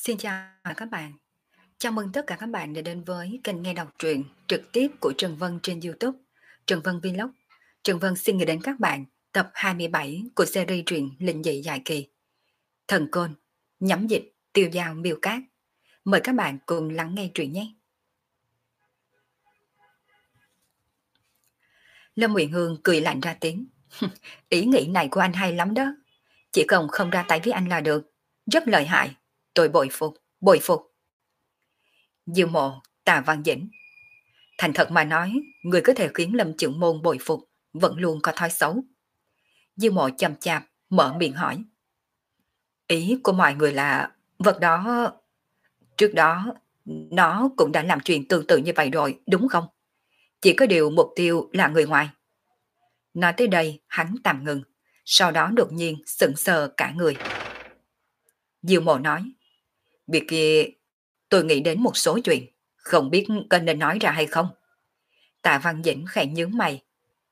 Xin chào các bạn. Chào mừng tất cả các bạn đã đến với kênh nghe đọc truyện trực tiếp của Trần Vân trên YouTube, Trần Vân Vlog. Trần Vân xin gửi đến các bạn tập 27 của series truyện Linh dị dài kỳ. Thần Côn, nhắm dịch, tiêu dao miêu cát. Mời các bạn cùng lắng nghe truyện nhé. Lâm Uyển Hương cười lạnh ra tiếng. Ý nghĩ này của anh hay lắm đó. Chỉ cần không ra tay với anh là được. Rất lợi hại. Tôi bội phục, bội phục. Diêu Mộ, Tà Văn Dĩnh. Thành thật mà nói, người có thể khiến Lâm Chưởng Môn bội phục, vẫn luôn có thói xấu. Diêu Mộ chậm chạp, mở miệng hỏi. Ý của mọi người là, vật đó, trước đó, nó cũng đã làm chuyện tương tự như vậy rồi, đúng không? Chỉ có điều mục tiêu là người ngoài. Nói tới đây, hắn tạm ngừng, sau đó đột nhiên sững sờ cả người. Diêu Mộ nói, việc kia, tôi nghĩ đến một số chuyện, không biết có nên nói ra hay không. Tạ Văn Dĩnh khẽ nhướng mày.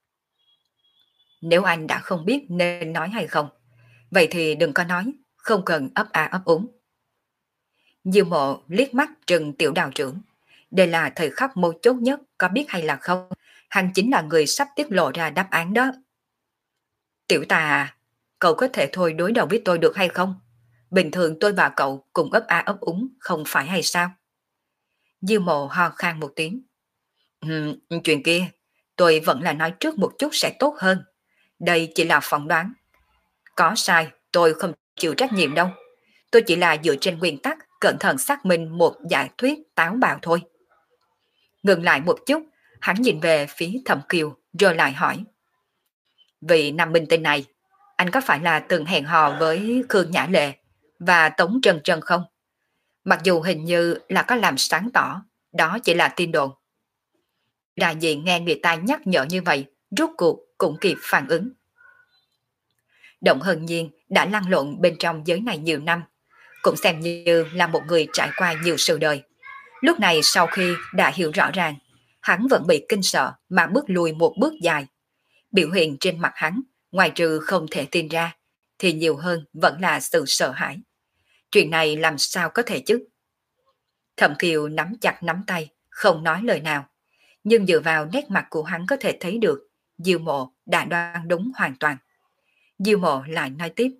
Nếu anh đã không biết nên nói hay không, vậy thì đừng có nói, không cần ấp a ấp úng. Diêu Mộ liếc mắt trừng tiểu đạo trưởng. Đây là thời khắc mấu chốt nhất, có biết hay là không? Hắn chính là người sắp tiết lộ ra đáp án đó. Tiểu Tà à, cậu có thể thôi đối đầu với tôi được hay không? Bình thường tôi và cậu cùng ấp a ấp úng, không phải hay sao? Diêu Mộ ho khan một tiếng. Chuyện kia, tôi vẫn là nói trước một chút sẽ tốt hơn. Đây chỉ là phỏng đoán. Có sai, tôi không chịu trách nhiệm đâu. Tôi chỉ là dựa trên nguyên tắc cẩn thận xác minh một giả thuyết táo bạo thôi. Ngừng lại một chút, hắn nhìn về phía Thẩm Kiều rồi lại hỏi. Vị nam minh tên này, anh có phải là từng hẹn hò với Khương Nhã Lệ và Tống Trân Trân không? Mặc dù hình như là có làm sáng tỏ, đó chỉ là tin đồn. Đại diện nghe người ta nhắc nhở như vậy, rốt cuộc cũng kịp phản ứng. Động Hân Nhiên đã lăn lộn bên trong giới này nhiều năm, cũng xem như là một người trải qua nhiều sự đời. Lúc này sau khi đã hiểu rõ ràng, hắn vẫn bị kinh sợ mà bước lùi một bước dài. Biểu hiện trên mặt hắn, ngoài trừ không thể tin ra, thì nhiều hơn vẫn là sự sợ hãi. Chuyện này làm sao có thể chứ? Thẩm Kiều nắm chặt nắm tay, không nói lời nào. Nhưng dựa vào nét mặt của hắn có thể thấy được, Diêu Mộ đã đoán đúng hoàn toàn. Diêu Mộ lại nói tiếp.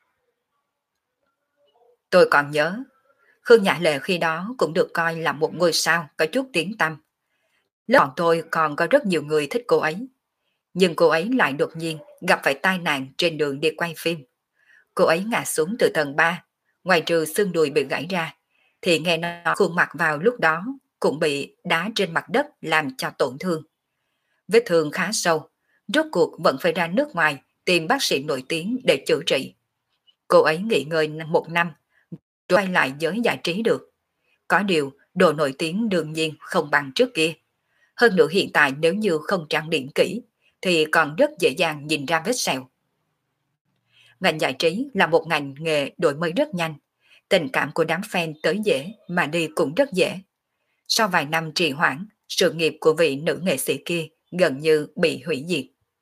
Tôi còn nhớ, Khương Nhã Lệ khi đó cũng được coi là một ngôi sao có chút tiếng tăm. Lớp bọn tôi còn có rất nhiều người thích cô ấy. Nhưng cô ấy lại đột nhiên gặp phải tai nạn trên đường đi quay phim. Cô ấy ngã xuống từ tầng 3, ngoài trừ xương đùi bị gãy ra, thì nghe nói khuôn mặt vào lúc đó cũng bị đá trên mặt đất làm cho tổn thương. Vết thương khá sâu, rốt cuộc vẫn phải ra nước ngoài tìm bác sĩ nổi tiếng để chữa trị. Cô ấy nghỉ ngơi một năm, rồi quay lại giới giải trí được. Có điều, độ nổi tiếng đương nhiên không bằng trước kia. Hơn nữa hiện tại nếu như không trang điểm kỹ, thì còn rất dễ dàng nhìn ra vết sẹo. Ngành giải trí là một ngành nghề đổi mới rất nhanh. Tình cảm của đám fan tới dễ mà đi cũng rất dễ. Sau vài năm trì hoãn, sự nghiệp của vị nữ nghệ sĩ kia gần như bị hủy diệt.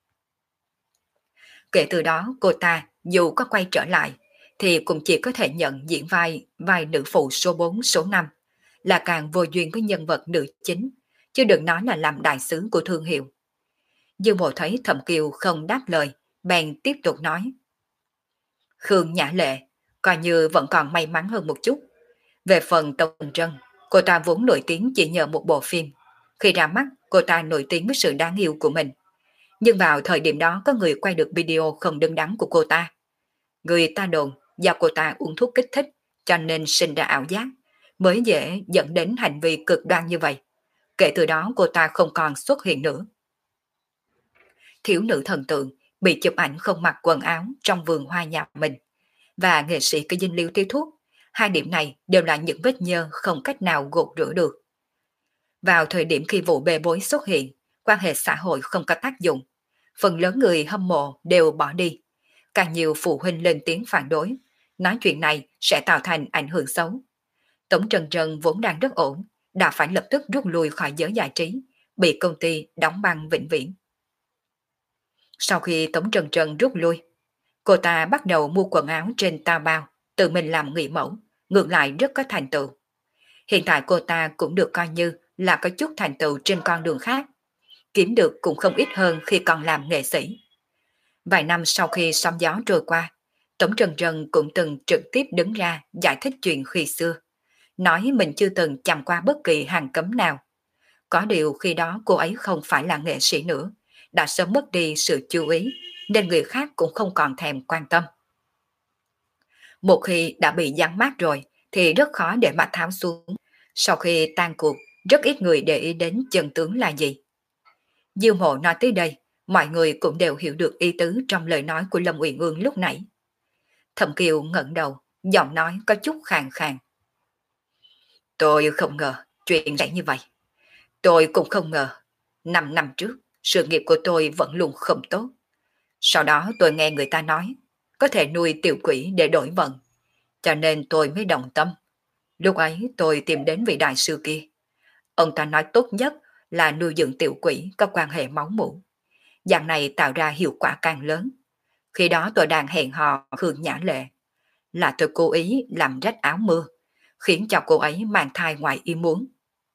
Kể từ đó cô ta dù có quay trở lại thì cũng chỉ có thể nhận diễn vai nữ phụ số 4 số 5, là càng vô duyên với nhân vật nữ chính, chứ đừng nói là làm đại sứ của thương hiệu. Dương Mộ thấy Thẩm Kiều không đáp lời, bèn tiếp tục nói. Khương Nhã Lệ coi như vẫn còn may mắn hơn một chút. Về phần Tống Trân, cô ta vốn nổi tiếng chỉ nhờ một bộ phim. Khi ra mắt, cô ta nổi tiếng với sự đáng yêu của mình. Nhưng vào thời điểm đó có người quay được video không đứng đắn của cô ta. Người ta đồn do cô ta uống thuốc kích thích cho nên sinh ra ảo giác, mới dễ dẫn đến hành vi cực đoan như vậy. Kể từ đó cô ta không còn xuất hiện nữa. Thiếu nữ thần tượng bị chụp ảnh không mặc quần áo trong vườn hoa nhà mình, và nghệ sĩ có dinh liêu tiêu thuốc, hai điểm này đều là những vết nhơ không cách nào gột rửa được. Vào thời điểm khi vụ bê bối xuất hiện, quan hệ xã hội không có tác dụng, phần lớn người hâm mộ đều bỏ đi. Càng nhiều phụ huynh lên tiếng phản đối, nói chuyện này sẽ tạo thành ảnh hưởng xấu. Tống Trần Trần vốn đang rất ổn, đã phải lập tức rút lui khỏi giới giải trí, bị công ty đóng băng vĩnh viễn. Sau khi Tống Trần Trần rút lui, cô ta bắt đầu mua quần áo trên Taobao, tự mình làm người mẫu, ngược lại rất có thành tựu. Hiện tại cô ta cũng được coi như là có chút thành tựu trên con đường khác, kiếm được cũng không ít hơn khi còn làm nghệ sĩ. Vài năm sau khi sóng gió trôi qua, Tống Trần Trần cũng từng trực tiếp đứng ra giải thích chuyện khi xưa, nói mình chưa từng chạm qua bất kỳ hàng cấm nào. Có điều khi đó cô ấy không phải là nghệ sĩ nữa, đã sớm mất đi sự chú ý, nên người khác cũng không còn thèm quan tâm. Một khi đã bị giáng mát rồi, thì rất khó để mà tháo xuống. Sau khi tan cuộc, rất ít người để ý đến chân tướng là gì. Diêu Mộ nói tới đây, mọi người cũng đều hiểu được ý tứ trong lời nói của Lâm Uyển Ương lúc nãy. Thẩm Kiều ngẩng đầu, giọng nói có chút khàn khàn. Tôi không ngờ chuyện sẽ như vậy. Tôi cũng không ngờ, 5 năm trước, sự nghiệp của tôi vẫn luôn không tốt. Sau đó tôi nghe người ta nói, có thể nuôi tiểu quỷ để đổi vận, cho nên tôi mới động tâm. Lúc ấy tôi tìm đến vị đại sư kia. Ông ta nói tốt nhất là nuôi dưỡng tiểu quỷ có quan hệ máu mủ. Dạng này tạo ra hiệu quả càng lớn. Khi đó tôi đang hẹn hò Khương Nhã Lệ. Là tôi cố ý làm rách áo mưa, khiến cho cô ấy mang thai ngoài ý muốn.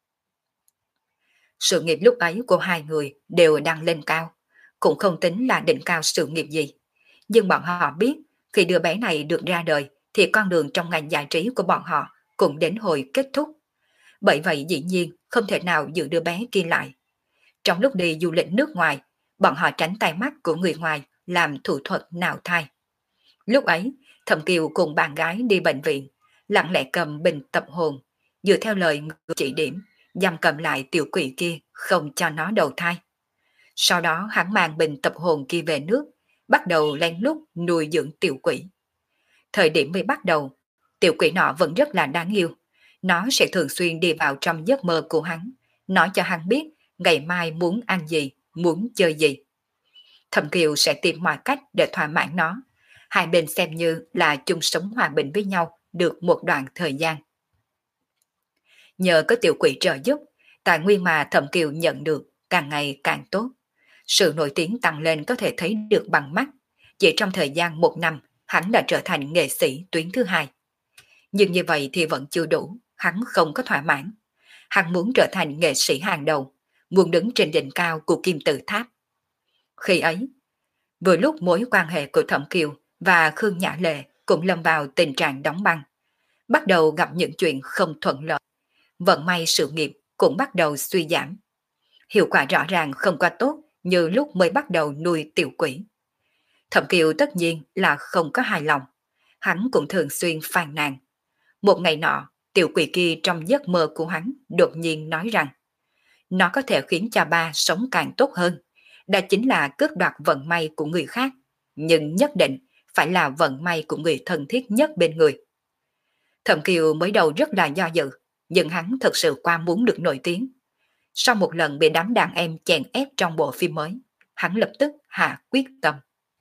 Sự nghiệp lúc ấy của hai người đều đang lên cao, cũng không tính là đỉnh cao sự nghiệp gì. Nhưng bọn họ biết, khi đứa bé này được ra đời, thì con đường trong ngành giải trí của bọn họ cũng đến hồi kết thúc. Bởi vậy dĩ nhiên không thể nào giữ đứa bé kia lại. Trong lúc đi du lịch nước ngoài, bọn họ tránh tay mắt của người ngoài làm thủ thuật nạo thai. Lúc ấy, Thẩm Kiều cùng bạn gái đi bệnh viện, lặng lẽ cầm bình tập hồn, dựa theo lời người chỉ điểm, giam cầm lại tiểu quỷ kia không cho nó đầu thai. Sau đó hắn mang bình tập hồn kia về nước, bắt đầu lén lút nuôi dưỡng tiểu quỷ. Thời điểm mới bắt đầu, tiểu quỷ nọ vẫn rất là đáng yêu. Nó sẽ thường xuyên đi vào trong giấc mơ của hắn, nói cho hắn biết ngày mai muốn ăn gì, muốn chơi gì. Thẩm Kiều sẽ tìm mọi cách để thỏa mãn nó. Hai bên xem như là chung sống hòa bình với nhau được một đoạn thời gian. Nhờ có tiểu quỷ trợ giúp, tài nguyên mà Thẩm Kiều nhận được càng ngày càng tốt. Sự nổi tiếng tăng lên có thể thấy được bằng mắt. Chỉ trong thời gian 1 năm, hắn đã trở thành nghệ sĩ tuyến thứ hai. Nhưng như vậy thì vẫn chưa đủ, hắn không có thỏa mãn. Hắn muốn trở thành nghệ sĩ hàng đầu, muốn đứng trên đỉnh cao của kim tự tháp. Khi ấy, vừa lúc mối quan hệ của Thẩm Kiều và Khương Nhã Lệ cũng lâm vào tình trạng đóng băng, bắt đầu gặp những chuyện không thuận lợi. Vận may sự nghiệp cũng bắt đầu suy giảm. Hiệu quả rõ ràng không quá tốt như lúc mới bắt đầu nuôi tiểu quỷ. Thẩm Kiều tất nhiên là không có hài lòng. Hắn cũng thường xuyên phàn nàn. Một ngày nọ, tiểu quỷ kia trong giấc mơ của hắn đột nhiên nói rằng nó có thể khiến cho ba sống càng tốt hơn. Đó chính là cướp đoạt vận may của người khác, nhưng nhất định phải là vận may của người thân thiết nhất bên người. Thẩm Kiều mới đầu rất là do dự, nhưng hắn thật sự qua muốn được nổi tiếng. Sau một lần bị đám đàn em chèn ép trong bộ phim mới, hắn lập tức hạ quyết tâm.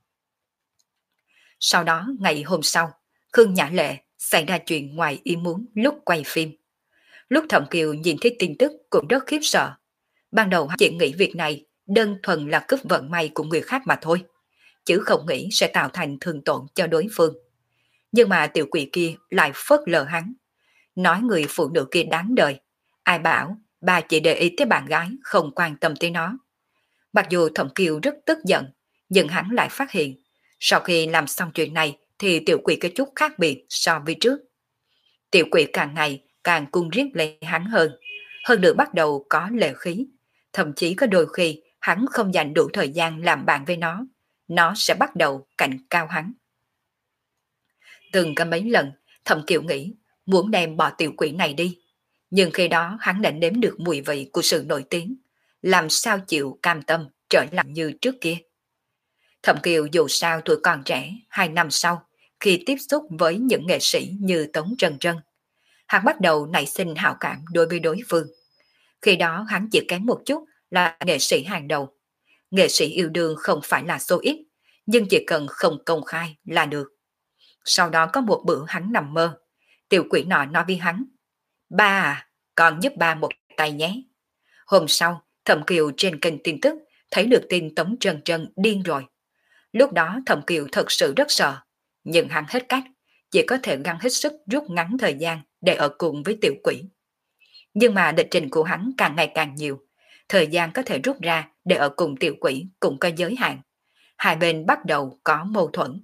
Sau đó ngày hôm sau, Khương Nhã Lệ xảy ra chuyện ngoài ý muốn lúc quay phim. Lúc Thẩm Kiều nhìn thấy tin tức cũng rất khiếp sợ. Ban đầu hắn chỉ nghĩ việc này đơn thuần là cướp vận may của người khác mà thôi, chứ không nghĩ sẽ tạo thành thương tổn cho đối phương. Nhưng mà tiểu quỷ kia lại phớt lờ hắn, nói người phụ nữ kia đáng đời. Ai bảo bà chỉ để ý tới bạn gái, không quan tâm tới nó. Mặc dù Thẩm Kiều rất tức giận, nhưng hắn lại phát hiện, sau khi làm xong chuyện này thì tiểu quỷ có chút khác biệt so với trước. Tiểu quỷ càng ngày càng cung riết lấy hắn hơn nữa bắt đầu có lệ khí. Thậm chí có đôi khi hắn không dành đủ thời gian làm bạn với nó sẽ bắt đầu cạnh cao hắn. Từng có mấy lần, Thẩm Kiều nghĩ muốn đem bỏ tiểu quỷ này đi. Nhưng khi đó hắn đã nếm được mùi vị của sự nổi tiếng, làm sao chịu cam tâm trở lại như trước kia. Thẩm Kiều dù sao tuổi còn trẻ, 2 năm sau, khi tiếp xúc với những nghệ sĩ như Tống Trần Trân, hắn bắt đầu nảy sinh hảo cảm đối với đối phương. Khi đó hắn chỉ kém một chút là nghệ sĩ hàng đầu. Nghệ sĩ yêu đương không phải là số ít, nhưng chỉ cần không công khai là được. Sau đó có một bữa hắn nằm mơ, tiểu quỷ nọ nói với hắn: "Ba à, con giúp ba một tay nhé." Hôm sau, Thẩm Kiều trên kênh tin tức thấy được tin Tống Trân Trân điên rồi. Lúc đó Thẩm Kiều thật sự rất sợ, nhưng hắn hết cách, chỉ có thể gắng hết sức rút ngắn thời gian để ở cùng với tiểu quỷ. Nhưng mà lịch trình của hắn càng ngày càng nhiều, thời gian có thể rút ra để ở cùng tiểu quỷ cũng có giới hạn. Hai bên bắt đầu có mâu thuẫn.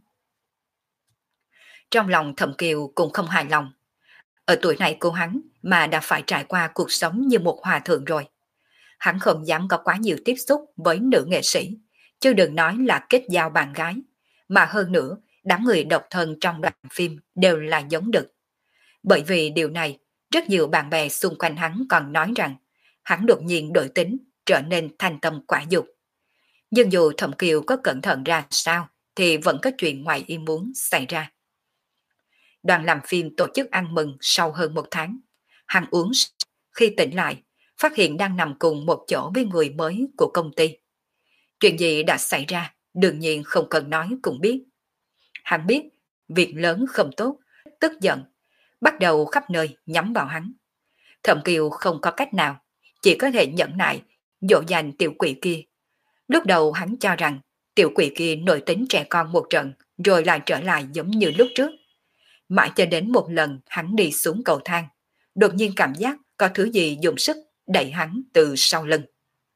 Trong lòng Thẩm Kiều cũng không hài lòng. Ở tuổi này của hắn mà đã phải trải qua cuộc sống như một hòa thượng rồi. Hắn không dám có quá nhiều tiếp xúc với nữ nghệ sĩ, chứ đừng nói là kết giao bạn gái. Mà hơn nữa, đám người độc thân trong đoạn phim đều là giống đực. Bởi vì điều này, rất nhiều bạn bè xung quanh hắn còn nói rằng hắn đột nhiên đổi tính, trở nên thanh tâm quả dục. Nhưng dù Thẩm Kiều có cẩn thận ra sao, thì vẫn có chuyện ngoài ý muốn xảy ra. Đoàn làm phim tổ chức ăn mừng sau hơn một tháng. Hắn uống khi tỉnh lại, phát hiện đang nằm cùng một chỗ với người mới của công ty. Chuyện gì đã xảy ra, đương nhiên không cần nói cũng biết. Hắn biết, việc lớn không tốt, tức giận, bắt đầu khắp nơi nhắm vào hắn. Thẩm Kiều không có cách nào, chỉ có thể nhẫn nại, dỗ dành tiểu quỷ kia. Lúc đầu hắn cho rằng tiểu quỷ kia nổi tính trẻ con một trận, rồi lại trở lại giống như lúc trước. Mãi cho đến một lần hắn đi xuống cầu thang, đột nhiên cảm giác có thứ gì dùng sức đẩy hắn từ sau lưng.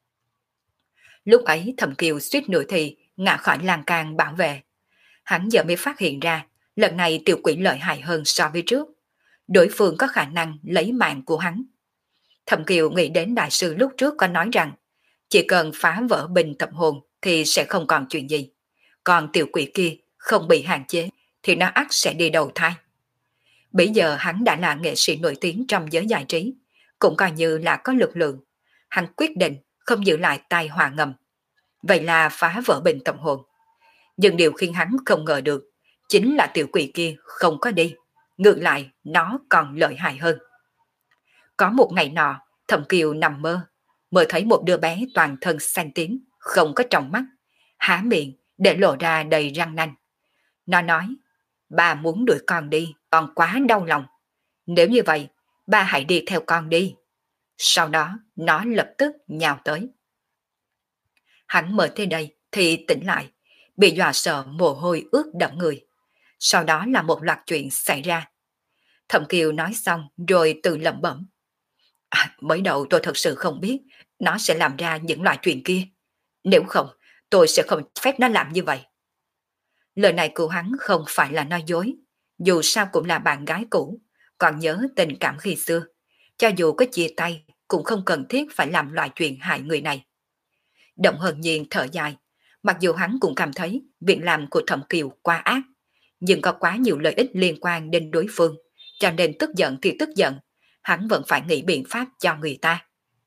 Lúc ấy Thẩm Kiều suýt nữa thì ngã khỏi lan can bảo vệ. Hắn giờ mới phát hiện ra, lần này tiểu quỷ lợi hại hơn so với trước. Đối phương có khả năng lấy mạng của hắn. Thẩm Kiều nghĩ đến đại sư lúc trước có nói rằng, chỉ cần phá vỡ bình tập hồn thì sẽ không còn chuyện gì. Còn tiểu quỷ kia không bị hạn chế thì nó ắt sẽ đi đầu thai. Bây giờ hắn đã là nghệ sĩ nổi tiếng trong giới giải trí, cũng coi như là có lực lượng. Hắn quyết định không giữ lại tai họa ngầm. Vậy là phá vỡ bình tâm hồn. Nhưng điều khiến hắn không ngờ được, chính là tiểu quỷ kia không có đi. Ngược lại, nó còn lợi hại hơn. Có một ngày nọ, Thẩm Kiều nằm mơ, mơ thấy một đứa bé toàn thân xanh tím, không có tròng mắt, há miệng để lộ ra đầy răng nanh. Nó nói, ba muốn đuổi con đi, con quá đau lòng. Nếu như vậy, ba hãy đi theo con đi. Sau đó, nó lập tức nhào tới. Hắn mở tới đây thì tỉnh lại, bị dọa sợ mồ hôi ướt đẫm người. Sau đó là một loạt chuyện xảy ra. Thẩm Kiều nói xong rồi tự lẩm bẩm. Mới đầu tôi thật sự không biết nó sẽ làm ra những loại chuyện kia. Nếu không, tôi sẽ không phép nó làm như vậy. Lời này của hắn không phải là nói dối. Dù sao cũng là bạn gái cũ, còn nhớ tình cảm khi xưa. Cho dù có chia tay, cũng không cần thiết phải làm loại chuyện hại người này. Động Hân Nhiên thở dài. Mặc dù hắn cũng cảm thấy việc làm của Thẩm Kiều quá ác, nhưng có quá nhiều lợi ích liên quan đến đối phương, cho nên tức giận thì tức giận, hắn vẫn phải nghĩ biện pháp cho người ta.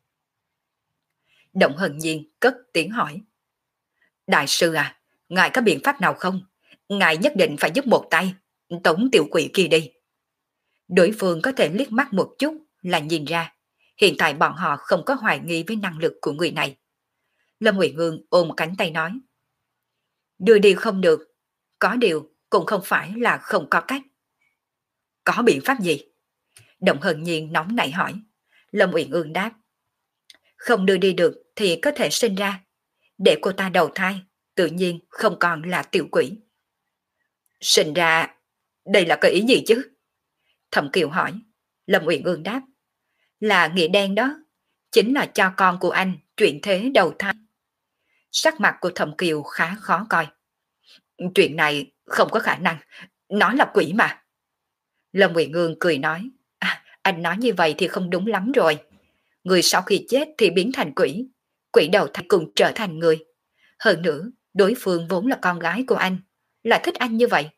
Động Hân Nhiên cất tiếng hỏi. Đại sư à, ngài có biện pháp nào không? Ngài nhất định phải giúp một tay, tống tiểu quỷ kia đi. Đối phương có thể liếc mắt một chút là nhìn ra, hiện tại bọn họ không có hoài nghi với năng lực của người này. Lâm Nguyệt Ngương ôm cánh tay nói. Đưa đi không được, có điều cũng không phải là không có cách. Có biện pháp gì? Động Hân Nhiên nóng nảy hỏi. Lâm Uyển Ương đáp. Không đưa đi được thì có thể sinh ra. Để cô ta đầu thai, tự nhiên không còn là tiểu quỷ. Sinh ra, đây là cái ý gì chứ? Thẩm Kiều hỏi. Lâm Uyển Ương đáp. Là nghĩa đen đó, chính là cho con của anh chuyển thế đầu thai. Sắc mặt của Thẩm Kiều khá khó coi. Chuyện này không có khả năng, nó là quỷ mà. Lâm Nguyệt Ngương cười nói, anh nói như vậy thì không đúng lắm rồi. Người sau khi chết thì biến thành quỷ, quỷ đầu thai cùng trở thành người. Hơn nữa, đối phương vốn là con gái của anh, lại thích anh như vậy.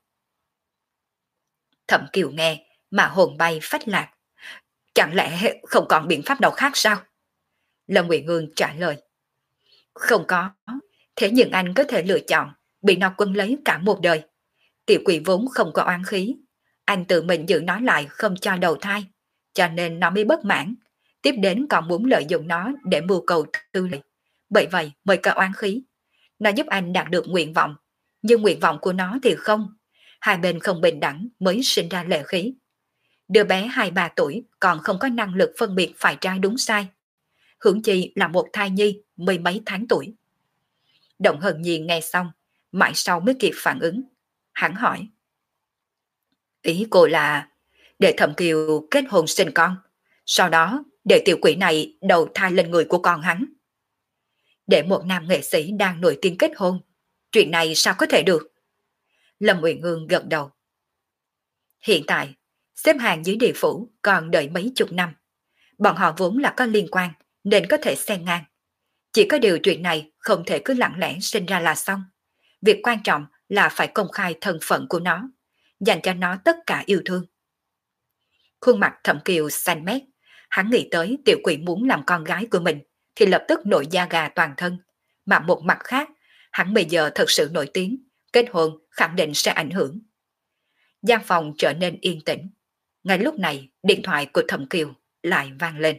Thẩm Kiều nghe mà hồn bay phách lạc. Chẳng lẽ không còn biện pháp nào khác sao? Lâm Nguyệt Ngương trả lời. Không có, thế nhưng anh có thể lựa chọn bị nó quân lấy cả một đời. Tiểu quỷ vốn không có oán khí, anh tự mình giữ nó lại không cho đầu thai, cho nên nó mới bất mãn, tiếp đến còn muốn lợi dụng nó để mưu cầu tư lợi. Bởi vậy mới có oán khí. Nó giúp anh đạt được nguyện vọng, nhưng nguyện vọng của nó thì không. Hai bên không bình đẳng mới sinh ra lệ khí. Đứa bé 2-3 tuổi còn không có năng lực phân biệt phải trái đúng sai. Hưởng chi là một thai nhi mười mấy tháng tuổi. Động Hân Nhiên nghe xong, mãi sau mới kịp phản ứng. Hắn hỏi. Ý cô là để Thẩm Kiều kết hôn sinh con, sau đó để tiểu quỷ này đầu thai lên người của con hắn. Để một nam nghệ sĩ đang nổi tiếng kết hôn, chuyện này sao có thể được? Lâm Uyển Ương gật đầu. Hiện tại, xếp hàng dưới địa phủ còn đợi mấy chục năm. Bọn họ vốn là có liên quan nên có thể xen ngang. Chỉ có điều chuyện này không thể cứ lặng lẽ sinh ra là xong. Việc quan trọng là phải công khai thân phận của nó, dành cho nó tất cả yêu thương. Khuôn mặt Thẩm Kiều xanh mét, hắn nghĩ tới tiểu quỷ muốn làm con gái của mình thì lập tức nổi da gà toàn thân. Mà một mặt khác, hắn bây giờ thật sự nổi tiếng, kết hôn khẳng định sẽ ảnh hưởng. Gian phòng trở nên yên tĩnh. Ngay lúc này, điện thoại của Thẩm Kiều lại vang lên.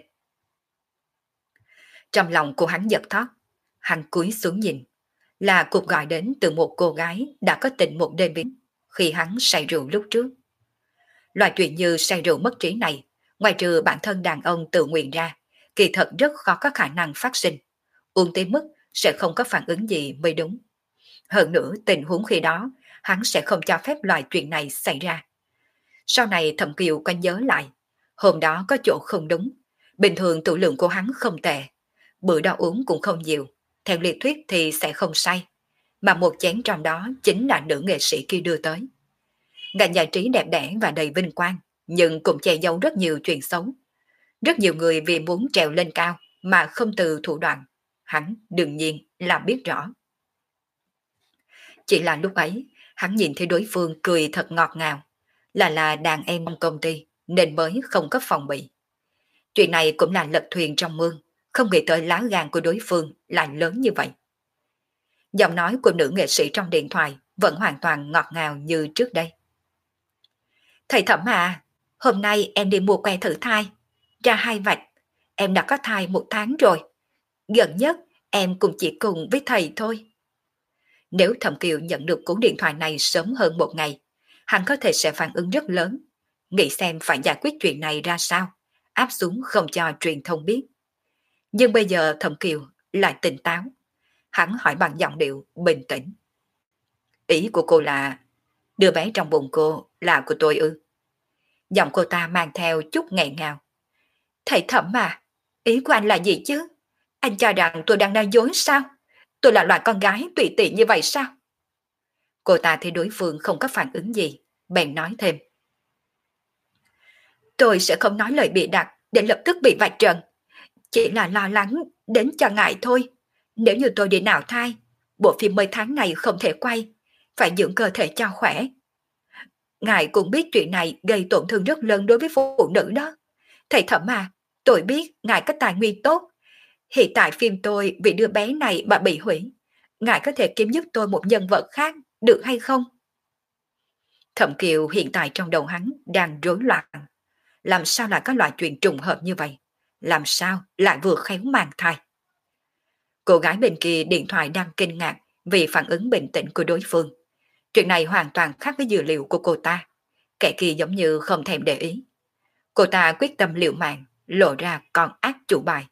Trong lòng của hắn giật thót, hắn cúi xuống nhìn. Là cuộc gọi đến từ một cô gái đã có tình một đêm biến khi hắn say rượu lúc trước. Loại chuyện như say rượu mất trí này, ngoài trừ bản thân đàn ông tự nguyện ra, kỳ thật rất khó có khả năng phát sinh. Uống tới mức sẽ không có phản ứng gì mới đúng. Hơn nữa tình huống khi đó, hắn sẽ không cho phép loại chuyện này xảy ra. Sau này Thẩm Kiều có nhớ lại, hôm đó có chỗ không đúng. Bình thường tửu lượng của hắn không tệ, bữa đó uống cũng không nhiều, theo lý thuyết thì sẽ không say. Mà một chén trong đó chính là nữ nghệ sĩ kia đưa tới. Ngành giải trí đẹp đẽ và đầy vinh quang, nhưng cũng che giấu rất nhiều chuyện xấu. Rất nhiều người vì muốn trèo lên cao mà không từ thủ đoạn. Hắn đương nhiên là biết rõ. Chỉ là lúc ấy, hắn nhìn thấy đối phương cười thật ngọt ngào. Là đàn em trong công ty, nên mới không có phòng bị. Chuyện này cũng là lật thuyền trong mương, không nghĩ tới lá gan của đối phương lại lớn như vậy. Giọng nói của nữ nghệ sĩ trong điện thoại vẫn hoàn toàn ngọt ngào như trước đây. Thầy Thẩm à, hôm nay em đi mua que thử thai, ra 2 vạch, em đã có thai 1 tháng rồi. Gần nhất em cũng chỉ cùng với thầy thôi. Nếu Thẩm Kiều nhận được cú điện thoại này sớm hơn 1 ngày, hắn có thể sẽ phản ứng rất lớn, nghĩ xem phải giải quyết chuyện này ra sao, áp xuống không cho truyền thông biết. Nhưng bây giờ Thẩm Kiều lại tỉnh táo, hắn hỏi bằng giọng điệu bình tĩnh. Ý của cô là đứa bé trong bụng cô là của tôi ư? Giọng cô ta mang theo chút nghẹn ngào. Thầy Thẩm à, ý của anh là gì chứ? Anh cho rằng tôi đang nói dối sao? Tôi là loại con gái tùy tiện như vậy sao? Cô ta thấy đối phương không có phản ứng gì, bèn nói thêm. Tôi sẽ không nói lời bịa đặt để lập tức bị vạch trần. Chỉ là lo lắng đến cho ngại thôi. Nếu như tôi đi nào thai, bộ phim mới tháng này không thể quay, phải dưỡng cơ thể cho khỏe. Ngài cũng biết chuyện này gây tổn thương rất lớn đối với phụ nữ đó. Thầy Thẩm à, tôi biết ngài có tài nguyên tốt. Hiện tại phim tôi vì đứa bé này mà bị hủy. Ngài có thể kiếm giúp tôi một nhân vật khác, được hay không? Thẩm Kiều hiện tại trong đầu hắn đang rối loạn. Làm sao lại có loại chuyện trùng hợp như vậy? Làm sao lại vừa khéo mang thai? Cô gái bên kia điện thoại đang kinh ngạc vì phản ứng bình tĩnh của đối phương. Chuyện này hoàn toàn khác với dữ liệu của cô ta. Kẻ kia giống như không thèm để ý. Cô ta quyết tâm liều mạng, lộ ra con ác chủ bài.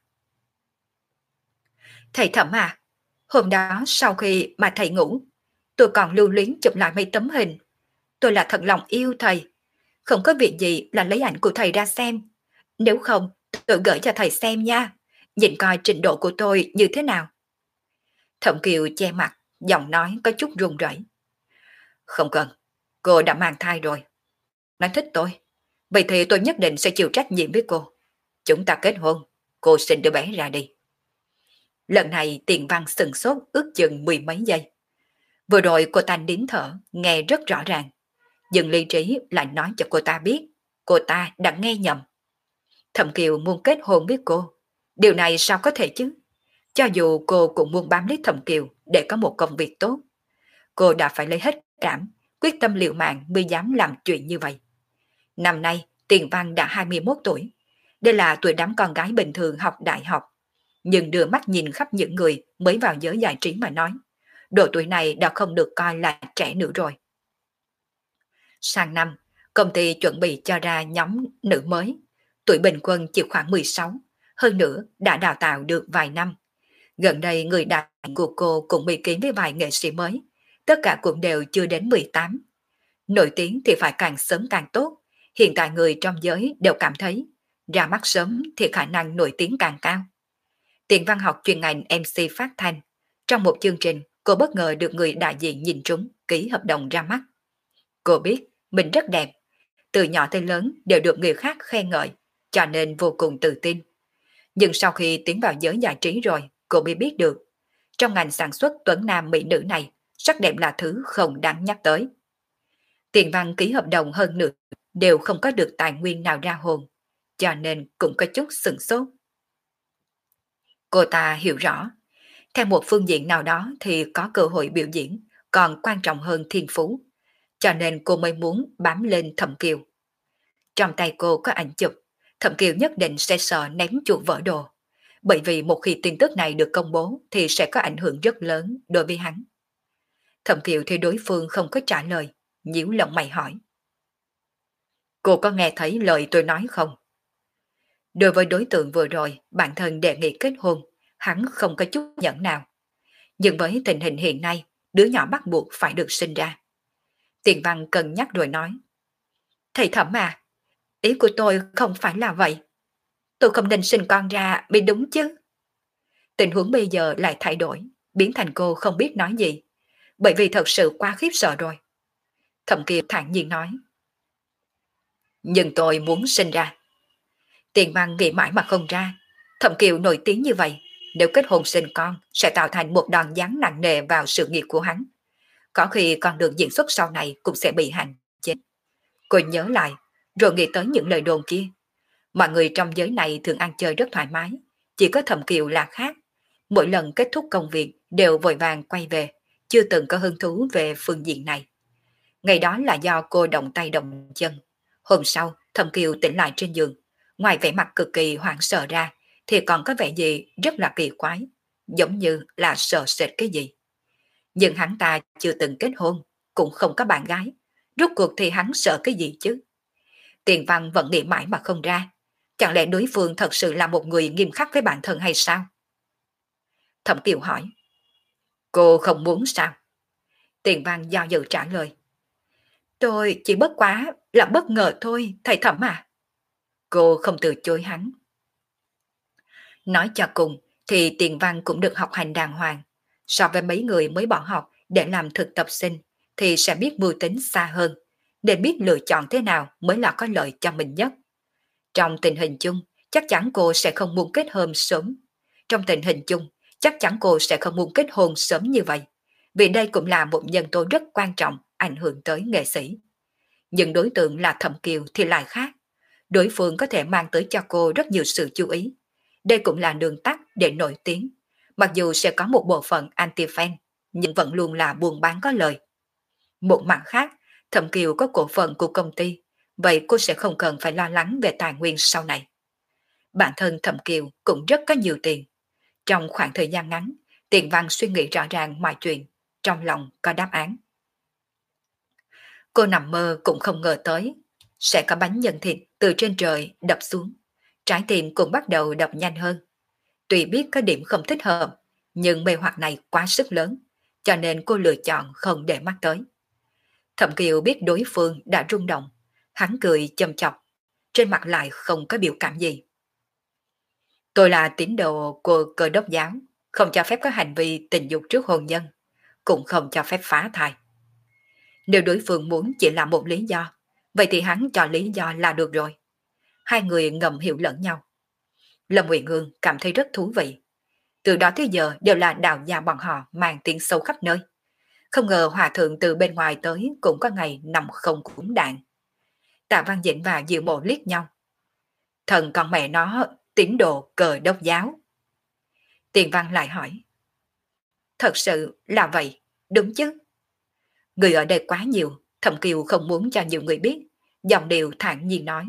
Thầy Thẩm à, hôm đó sau khi mà thầy ngủ, tôi còn lưu luyến chụp lại mấy tấm hình. Tôi là thật lòng yêu thầy. Không có việc gì là lấy ảnh của thầy ra xem. Nếu không, tôi gửi cho thầy xem nha. Nhìn coi trình độ của tôi như thế nào. Thẩm Kiều che mặt, giọng nói có chút run rẩy. Không cần, cô đã mang thai rồi. Nói thích tôi. Vậy thì tôi nhất định sẽ chịu trách nhiệm với cô. Chúng ta kết hôn, cô sinh đứa bé ra đi. Lần này Tiền Văn sừng sốt ước chừng 10 mấy giây. Vừa rồi cô ta nín thở, nghe rất rõ ràng. Nhưng lý trí lại nói cho cô ta biết, cô ta đã nghe nhầm. Thẩm Kiều muốn kết hôn với cô. Điều này sao có thể chứ? Cho dù cô cũng muốn bám lấy Thẩm Kiều để có một công việc tốt. Cô đã phải lấy hết cảm, quyết tâm liều mạng mới dám làm chuyện như vậy. Năm nay, Tiền Văn đã 21 tuổi. Đây là tuổi đám con gái bình thường học đại học. Nhưng đưa mắt nhìn khắp những người mới vào giới giải trí mà nói. Độ tuổi này đã không được coi là trẻ nữa rồi. Sang năm, công ty chuẩn bị cho ra nhóm nữ mới. Tuổi bình quân chỉ khoảng 16, hơn nữa đã đào tạo được vài năm. Gần đây người đại của cô cũng bị kiến với vài nghệ sĩ mới. Tất cả cũng đều chưa đến 18. Nổi tiếng thì phải càng sớm càng tốt. Hiện tại người trong giới đều cảm thấy ra mắt sớm thì khả năng nổi tiếng càng cao. Tiền văn học chuyên ngành MC phát thanh. Trong một chương trình, cô bất ngờ được người đại diện nhìn trúng ký hợp đồng ra mắt. Cô biết mình rất đẹp, từ nhỏ tới lớn đều được người khác khen ngợi, cho nên vô cùng tự tin. Nhưng sau khi tiến vào giới giải trí rồi, cô mới biết được, trong ngành sản xuất tuấn nam mỹ nữ này, sắc đẹp là thứ không đáng nhắc tới. Tiền văn ký hợp đồng hơn nửa đều không có được tài nguyên nào ra hồn, cho nên cũng có chút sửng sốt. Cô ta hiểu rõ, theo một phương diện nào đó thì có cơ hội biểu diễn, còn quan trọng hơn thiên phú, cho nên cô mới muốn bám lên Thẩm Kiều. Trong tay cô có ảnh chụp, Thẩm Kiều nhất định sẽ sợ ném chuột vỡ đồ, bởi vì một khi tin tức này được công bố thì sẽ có ảnh hưởng rất lớn đối với hắn. Thẩm Kiều thì đối phương không có trả lời, nhíu lông mày hỏi. Cô có nghe thấy lời tôi nói không? Đối với đối tượng vừa rồi, bản thân đề nghị kết hôn, hắn không có chút nhẫn nào. Nhưng với tình hình hiện nay, đứa nhỏ bắt buộc phải được sinh ra. Tiền văn cân nhắc rồi nói. Thầy Thẩm à, ý của tôi không phải là vậy. Tôi không nên sinh con ra bị đúng chứ. Tình huống bây giờ lại thay đổi, biến thành cô không biết nói gì. Bởi vì thật sự quá khiếp sợ rồi. Thẩm Kiều thản nhiên nói. Nhưng tôi muốn sinh ra. Tiền văn nghĩ mãi mà không ra. Thẩm Kiều nổi tiếng như vậy, nếu kết hôn sinh con sẽ tạo thành một đòn giáng nặng nề vào sự nghiệp của hắn. Có khi con đường diễn xuất sau này cũng sẽ bị hạn chế. Cô nhớ lại, rồi nghĩ tới những lời đồn kia. Mọi người trong giới này thường ăn chơi rất thoải mái, chỉ có Thẩm Kiều là khác. Mỗi lần kết thúc công việc đều vội vàng quay về, chưa từng có hứng thú về phương diện này. Ngày đó là do cô động tay động chân. Hôm sau, Thẩm Kiều tỉnh lại trên giường. Ngoài vẻ mặt cực kỳ hoảng sợ ra, thì còn có vẻ gì rất là kỳ quái, giống như là sợ sệt cái gì. Nhưng hắn ta chưa từng kết hôn, cũng không có bạn gái. Rốt cuộc thì hắn sợ cái gì chứ? Tiền văn vẫn nghĩ mãi mà không ra. Chẳng lẽ đối phương thật sự là một người nghiêm khắc với bản thân hay sao? Thẩm Kiều hỏi. Cô không muốn sao? Tiền văn do dự trả lời. Tôi chỉ bất quá là bất ngờ thôi, thầy Thẩm à. Cô không từ chối hắn. Nói cho cùng thì Tiền văn cũng được học hành đàng hoàng. So với mấy người mới bỏ học để làm thực tập sinh thì sẽ biết mưu tính xa hơn, để biết lựa chọn thế nào mới là có lợi cho mình nhất. Trong tình hình chung, chắc chắn cô sẽ không muốn kết hôn sớm. Trong tình hình chung, chắc chắn cô sẽ không muốn kết hôn sớm như vậy, vì đây cũng là một nhân tố rất quan trọng ảnh hưởng tới nghệ sĩ. Nhưng đối tượng là Thẩm Kiều thì lại khác. Đối phương có thể mang tới cho cô rất nhiều sự chú ý. Đây cũng là đường tắt để nổi tiếng. Mặc dù sẽ có một bộ phận anti-fan, nhưng vẫn luôn là buôn bán có lời. Một mặt khác, Thẩm Kiều có cổ phần của công ty, vậy cô sẽ không cần phải lo lắng về tài nguyên sau này. Bản thân Thẩm Kiều cũng rất có nhiều tiền. Trong khoảng thời gian ngắn, Tiền Văn suy nghĩ rõ ràng mọi chuyện, trong lòng có đáp án. Cô nằm mơ cũng không ngờ tới, sẽ có bánh nhân thịt từ trên trời đập xuống. Trái tim cũng bắt đầu đập nhanh hơn. Tuy biết có điểm không thích hợp, nhưng mê hoặc này quá sức lớn, cho nên cô lựa chọn không để mắt tới. Thẩm Kiều biết đối phương đã rung động, hắn cười châm chọc, trên mặt lại không có biểu cảm gì. Tôi là tín đồ của Cơ Đốc giáo, không cho phép có hành vi tình dục trước hôn nhân, cũng không cho phép phá thai. Nếu đối phương muốn chỉ là một lý do, vậy thì hắn cho lý do là được rồi. Hai người ngầm hiểu lẫn nhau. Lâm Nguyện Hương cảm thấy rất thú vị. Từ đó tới giờ đều là đạo gia bọn họ mang tiếng sâu khắp nơi. Không ngờ hòa thượng từ bên ngoài tới cũng có ngày nằm không cúng đạn. Tạ Văn Dĩnh và Diệu Mộ liếc nhau. Thần con mẹ nó tín đồ Cờ Đốc giáo. Tiền Văn lại hỏi. Thật sự là vậy, đúng chứ? Người ở đây quá nhiều, Thẩm Kiều không muốn cho nhiều người biết. Dòng điều thản nhiên nói.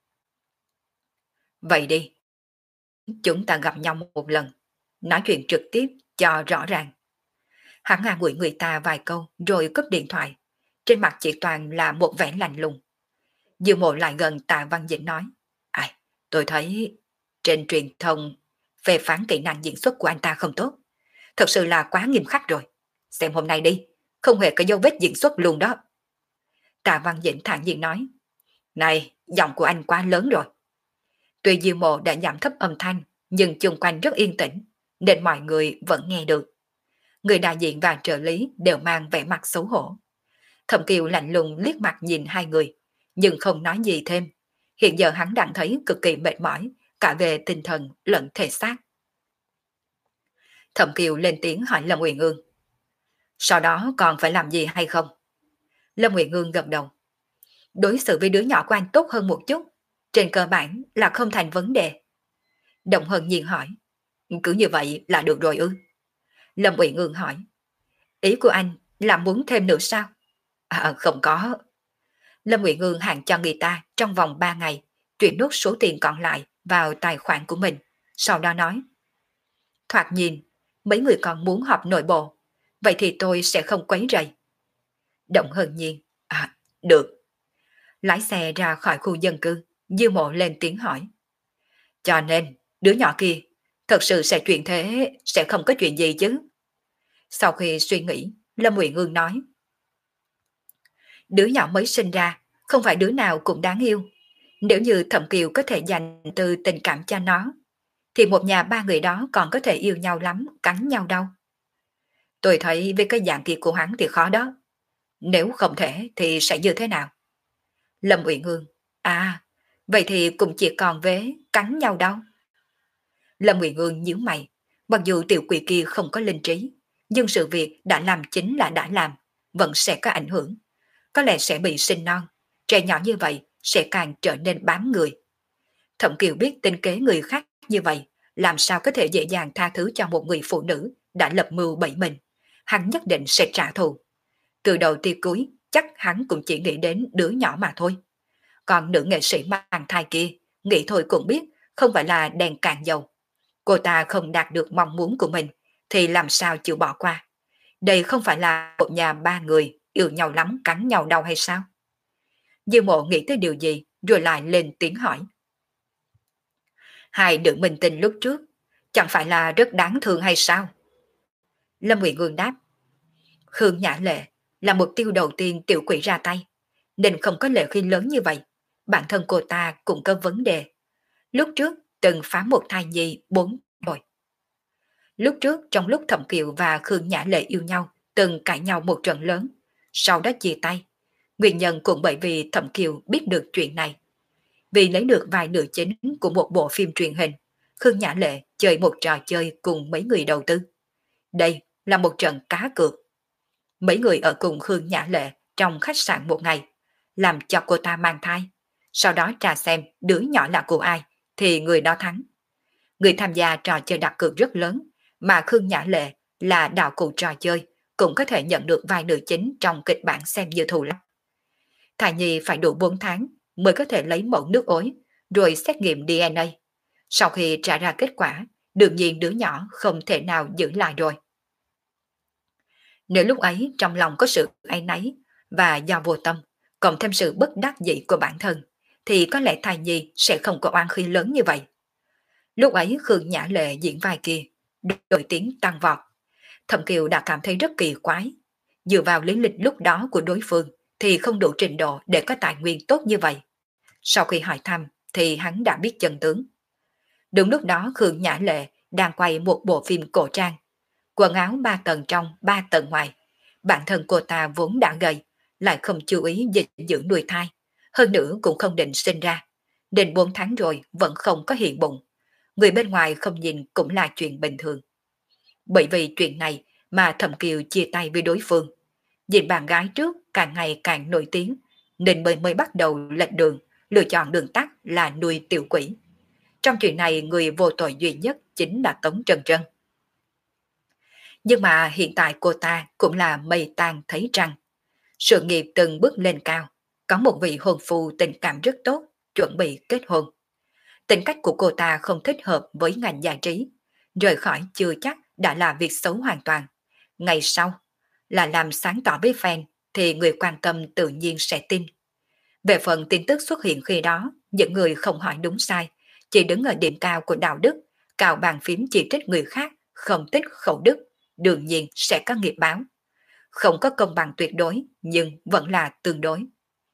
Vậy đi, chúng ta gặp nhau một lần, nói chuyện trực tiếp cho rõ ràng. Hắn an ủi người ta vài câu rồi cúp điện thoại. Trên mặt chỉ toàn là một vẻ lạnh lùng. Diệu Mộ lại gần Tạ Văn Dĩnh nói. Ai, tôi thấy trên truyền thông phê phán kỹ năng diễn xuất của anh ta không tốt. Thật sự là quá nghiêm khắc rồi. Xem hôm nay đi, không hề có dấu vết diễn xuất luôn đó. Tạ Văn Dĩnh thản nhiên nói, này, giọng của anh quá lớn rồi. Tuy Diêu Mộ đã giảm thấp âm thanh, nhưng chung quanh rất yên tĩnh, nên mọi người vẫn nghe được. Người đại diện và trợ lý đều mang vẻ mặt xấu hổ. Thẩm Kiều lạnh lùng liếc mặt nhìn hai người, nhưng không nói gì thêm. Hiện giờ hắn đang thấy cực kỳ mệt mỏi, cả về tinh thần lẫn thể xác. Thẩm Kiều lên tiếng hỏi Lâm Uyển Ương. Sau đó còn phải làm gì hay không? Lâm Uyển Ương gật đầu. Đối xử với đứa nhỏ của anh tốt hơn một chút, trên cơ bản là không thành vấn đề. Động Hân Nhiên hỏi. Cứ như vậy là được rồi ư? Lâm Uyển Ương hỏi. Ý của anh là muốn thêm nữa sao? Không có. Lâm Uyển Ương hạn cho người ta trong vòng 3 ngày chuyển nốt số tiền còn lại vào tài khoản của mình. Sau đó nói. Thoạt nhìn, mấy người còn muốn họp nội bộ. Vậy thì tôi sẽ không quấy rầy. Động Hân Nhiên. Được. Lái xe ra khỏi khu dân cư, Dư Mộ lên tiếng hỏi. Cho nên, đứa nhỏ kia, thật sự sẽ chuyện thế, sẽ không có chuyện gì chứ? Sau khi suy nghĩ, Lâm Uyển Ương nói. Đứa nhỏ mới sinh ra, không phải đứa nào cũng đáng yêu. Nếu như Thẩm Kiều có thể dành từ tình cảm cho nó, thì một nhà ba người đó còn có thể yêu nhau lắm, cắn nhau đâu. Tôi thấy với cái dạng kia của hắn thì khó đó. Nếu không thể thì sẽ như thế nào? Lâm Uyển Ương. Vậy thì cũng chỉ còn vế cắn nhau đâu. Lâm Uyển Ương nhíu mày. Mặc dù tiểu quỷ kia không có linh trí, nhưng sự việc đã làm chính là đã làm, vẫn sẽ có ảnh hưởng. Có lẽ sẽ bị sinh non. Trẻ nhỏ như vậy sẽ càng trở nên bám người. Thẩm Kiều biết tính kế người khác như vậy, làm sao có thể dễ dàng tha thứ cho một người phụ nữ đã lập mưu bẫy mình. Hắn nhất định sẽ trả thù. Từ đầu tới cuối, chắc hắn cũng chỉ nghĩ đến đứa nhỏ mà thôi. Còn nữ nghệ sĩ mang thai kia, nghĩ thôi cũng biết, không phải là đèn cạn dầu. Cô ta không đạt được mong muốn của mình, thì làm sao chịu bỏ qua. Đây không phải là một nhà ba người yêu nhau lắm cắn nhau đau hay sao? Dư Mộ nghĩ tới điều gì, rồi lại lên tiếng hỏi. Hai nữ minh tinh lúc trước, chẳng phải là rất đáng thương hay sao? Lâm Uyển Ương đáp. Khương Nhã Lệ là mục tiêu đầu tiên tiểu quỷ ra tay, nên không có lệ khi lớn như vậy. Bản thân cô ta cũng có vấn đề. Lúc trước từng phá một thai nhi 4 rồi. Lúc trước trong lúc Thẩm Kiều và Khương Nhã Lệ yêu nhau, từng cãi nhau một trận lớn, sau đó chia tay. Nguyên nhân cũng bởi vì Thẩm Kiều biết được chuyện này. Vì lấy được vài nữ chính của một bộ phim truyền hình, Khương Nhã Lệ chơi một trò chơi cùng mấy người đầu tư. Đây là một trận cá cược. Mấy người ở cùng Khương Nhã Lệ trong khách sạn một ngày, làm cho cô ta mang thai. Sau đó tra xem đứa nhỏ là của ai, thì người đó thắng. Người tham gia trò chơi đặt cược rất lớn, mà Khương Nhã Lệ là đạo cụ trò chơi, cũng có thể nhận được vài nữ chính trong kịch bản xem như thù lắm. Thai nhi phải đủ 4 tháng mới có thể lấy mẫu nước ối, rồi xét nghiệm DNA. Sau khi trả ra kết quả, đương nhiên đứa nhỏ không thể nào giữ lại rồi. Nếu lúc ấy trong lòng có sự áy náy và do vô tâm, cộng thêm sự bất đắc dĩ của bản thân, thì có lẽ thai nhi sẽ không có oan khí lớn như vậy. Lúc ấy Khương Nhã Lệ diễn vai kia, đội tiếng tăng vọt. Thẩm Kiều đã cảm thấy rất kỳ quái. Dựa vào lý lịch lúc đó của đối phương thì không đủ trình độ để có tài nguyên tốt như vậy. Sau khi hỏi thăm thì hắn đã biết chân tướng. Đúng lúc đó Khương Nhã Lệ đang quay một bộ phim cổ trang. Quần áo 3 tầng trong 3 tầng ngoài. Bản thân cô ta vốn đã gầy, lại không chú ý dịch dưỡng nuôi thai. Hơn nữa cũng không định sinh ra. Đến 4 tháng rồi vẫn không có hiện bụng. Người bên ngoài không nhìn cũng là chuyện bình thường. Bởi vì chuyện này mà Thẩm Kiều chia tay với đối phương. Nhìn bạn gái trước càng ngày càng nổi tiếng, nên mới bắt đầu lệch đường, lựa chọn đường tắt là nuôi tiểu quỷ. Trong chuyện này người vô tội duy nhất chính là Tống Trân Trân. Nhưng mà hiện tại cô ta cũng là mây tan thấy trăng. Sự nghiệp từng bước lên cao, có một vị hôn phu tình cảm rất tốt, chuẩn bị kết hôn. Tính cách của cô ta không thích hợp với ngành giải trí, rời khỏi chưa chắc đã là việc xấu hoàn toàn. Ngày sau là làm sáng tỏ với fan thì người quan tâm tự nhiên sẽ tin. Về phần tin tức xuất hiện khi đó, những người không hỏi đúng sai, chỉ đứng ở điểm cao của đạo đức, cào bàn phím chỉ trích người khác, không tích khẩu đức, đương nhiên sẽ có nghiệp báo. Không có công bằng tuyệt đối, nhưng vẫn là tương đối.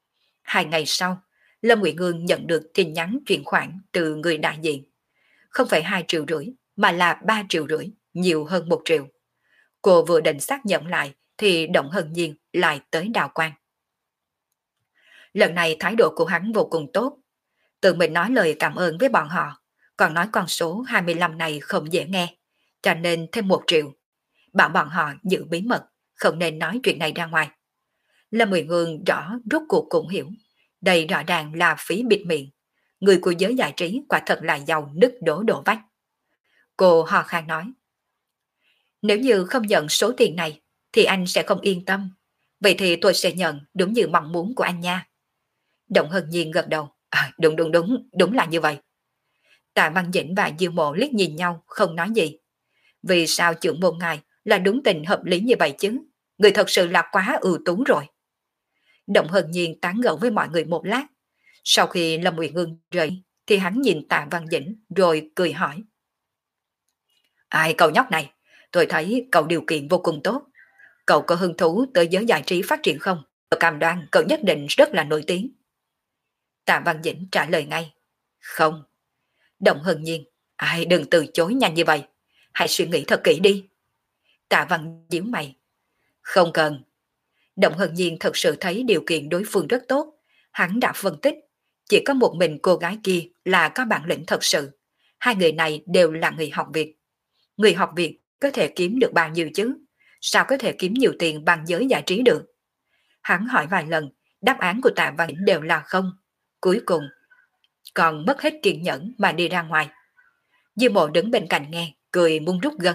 2 ngày sau, Lâm Nguyệt Ngương nhận được tin nhắn chuyển khoản từ người đại diện. Không phải 2,5 triệu mà là 3,5 triệu, nhiều hơn 1 triệu. Cô vừa định xác nhận lại thì Động Hân Nhiên lại tới đào quan. Lần này thái độ của hắn vô cùng tốt. Tự mình nói lời cảm ơn với bọn họ, còn nói con số 25 này không dễ nghe, cho nên thêm 1 triệu. Bảo bọn họ giữ bí mật, không nên nói chuyện này ra ngoài. Lâm Mười Ngương rõ rốt cuộc cũng hiểu, đây rõ ràng là phí bịt miệng. Người của giới giải trí quả thật là giàu nứt đổ vách. Cô hò khan nói, nếu như không nhận số tiền này, thì anh sẽ không yên tâm. Vậy thì tôi sẽ nhận đúng như mong muốn của anh nha. Động Hân Nhiên gật đầu, đúng là như vậy. Tạ Văn Dĩnh và Diêu Mộ liếc nhìn nhau không nói gì. Vì sao trưởng môn ngài là đúng tình hợp lý như vậy chứ? Người thật sự là quá ưu tú rồi. Động Hân Nhiên tán gẫu với mọi người một lát. Sau khi Lâm Uyển Ngưng rời thì hắn nhìn Tạ Văn Dĩnh rồi cười hỏi. Ai cậu nhóc này, tôi thấy cậu điều kiện vô cùng tốt. Cậu có hứng thú tới giới giải trí phát triển không? Tôi cam đoan cậu nhất định rất là nổi tiếng. Tạ Văn Dĩnh trả lời ngay. Không. Động Hân Nhiên, ai đừng từ chối nhanh như vậy. Hãy suy nghĩ thật kỹ đi. Tạ Văn díu mày. Không cần. Động Hân Nhiên thật sự thấy điều kiện đối phương rất tốt. Hắn đã phân tích. Chỉ có một mình cô gái kia là có bản lĩnh thật sự. Hai người này đều là người học việc. Người học việc có thể kiếm được bao nhiêu chứ? Sao có thể kiếm nhiều tiền bằng giới giải trí được? Hắn hỏi vài lần, đáp án của Tạ Văn Dĩnh đều là không. Cuối cùng, còn mất hết kiên nhẫn mà đi ra ngoài. Diêu Mộ đứng bên cạnh nghe, cười muốn rút gân.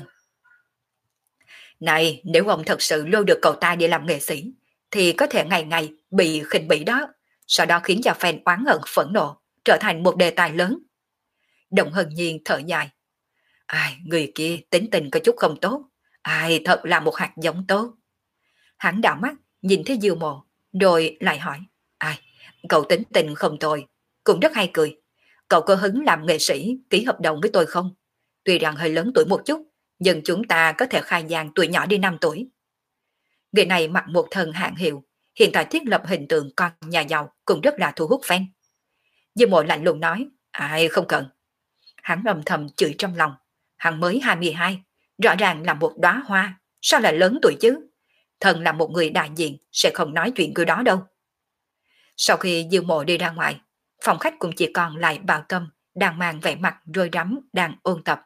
Này, nếu ông thật sự lôi được cậu ta đi làm nghệ sĩ, thì có thể ngày ngày bị khinh bỉ đó, sau đó khiến cho fan oán hận phẫn nộ, trở thành một đề tài lớn. Động Hân Nhiên thở dài. Ai, người kia tính tình có chút không tốt, ai thật là một hạt giống tốt. Hắn đảo mắt, nhìn thấy Diêu Mộ, rồi lại hỏi. Ai, cậu tính tình không tồi, cũng rất hay cười. Cậu có hứng làm nghệ sĩ, ký hợp đồng với tôi không? Tuy rằng hơi lớn tuổi một chút, nhưng chúng ta có thể khai giảng tuổi nhỏ đi 5 tuổi. Người này mặc một thân hạng hiệu, hiện tại thiết lập hình tượng con nhà giàu cũng rất là thu hút fan. Diêu Mộ lạnh lùng nói, ai không cần. Hắn âm thầm chửi trong lòng, hắn mới 22, rõ ràng là một đóa hoa, sao lại lớn tuổi chứ? Thần là một người đại diện sẽ không nói chuyện kiểu đó đâu. Sau khi Diêu Mộ đi ra ngoài, phòng khách cũng chỉ còn lại Bảo Tâm đang mang vẻ mặt rối rắm đang ôn tập.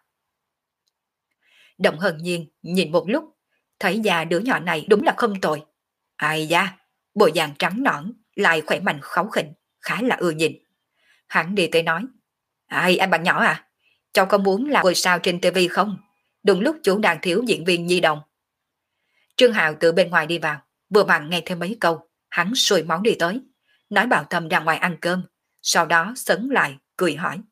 Động Hân Nhiên nhìn một lúc, thấy da đứa nhỏ này đúng là không tồi. Ai da, bộ dạng trắng nõn, lại khỏe mạnh kháu khỉnh, khá là ưa nhìn. Hắn đi tới nói, ai anh bạn nhỏ à, cháu có muốn làm ngôi sao trên TV không? Đúng lúc chú đang thiếu diễn viên nhi đồng. Trương Hạo từ bên ngoài đi vào, vừa vặn nghe thêm mấy câu, hắn sôi máu đi tới, nói Bảo Tâm ra ngoài ăn cơm, sau đó sấn lại, cười hỏi.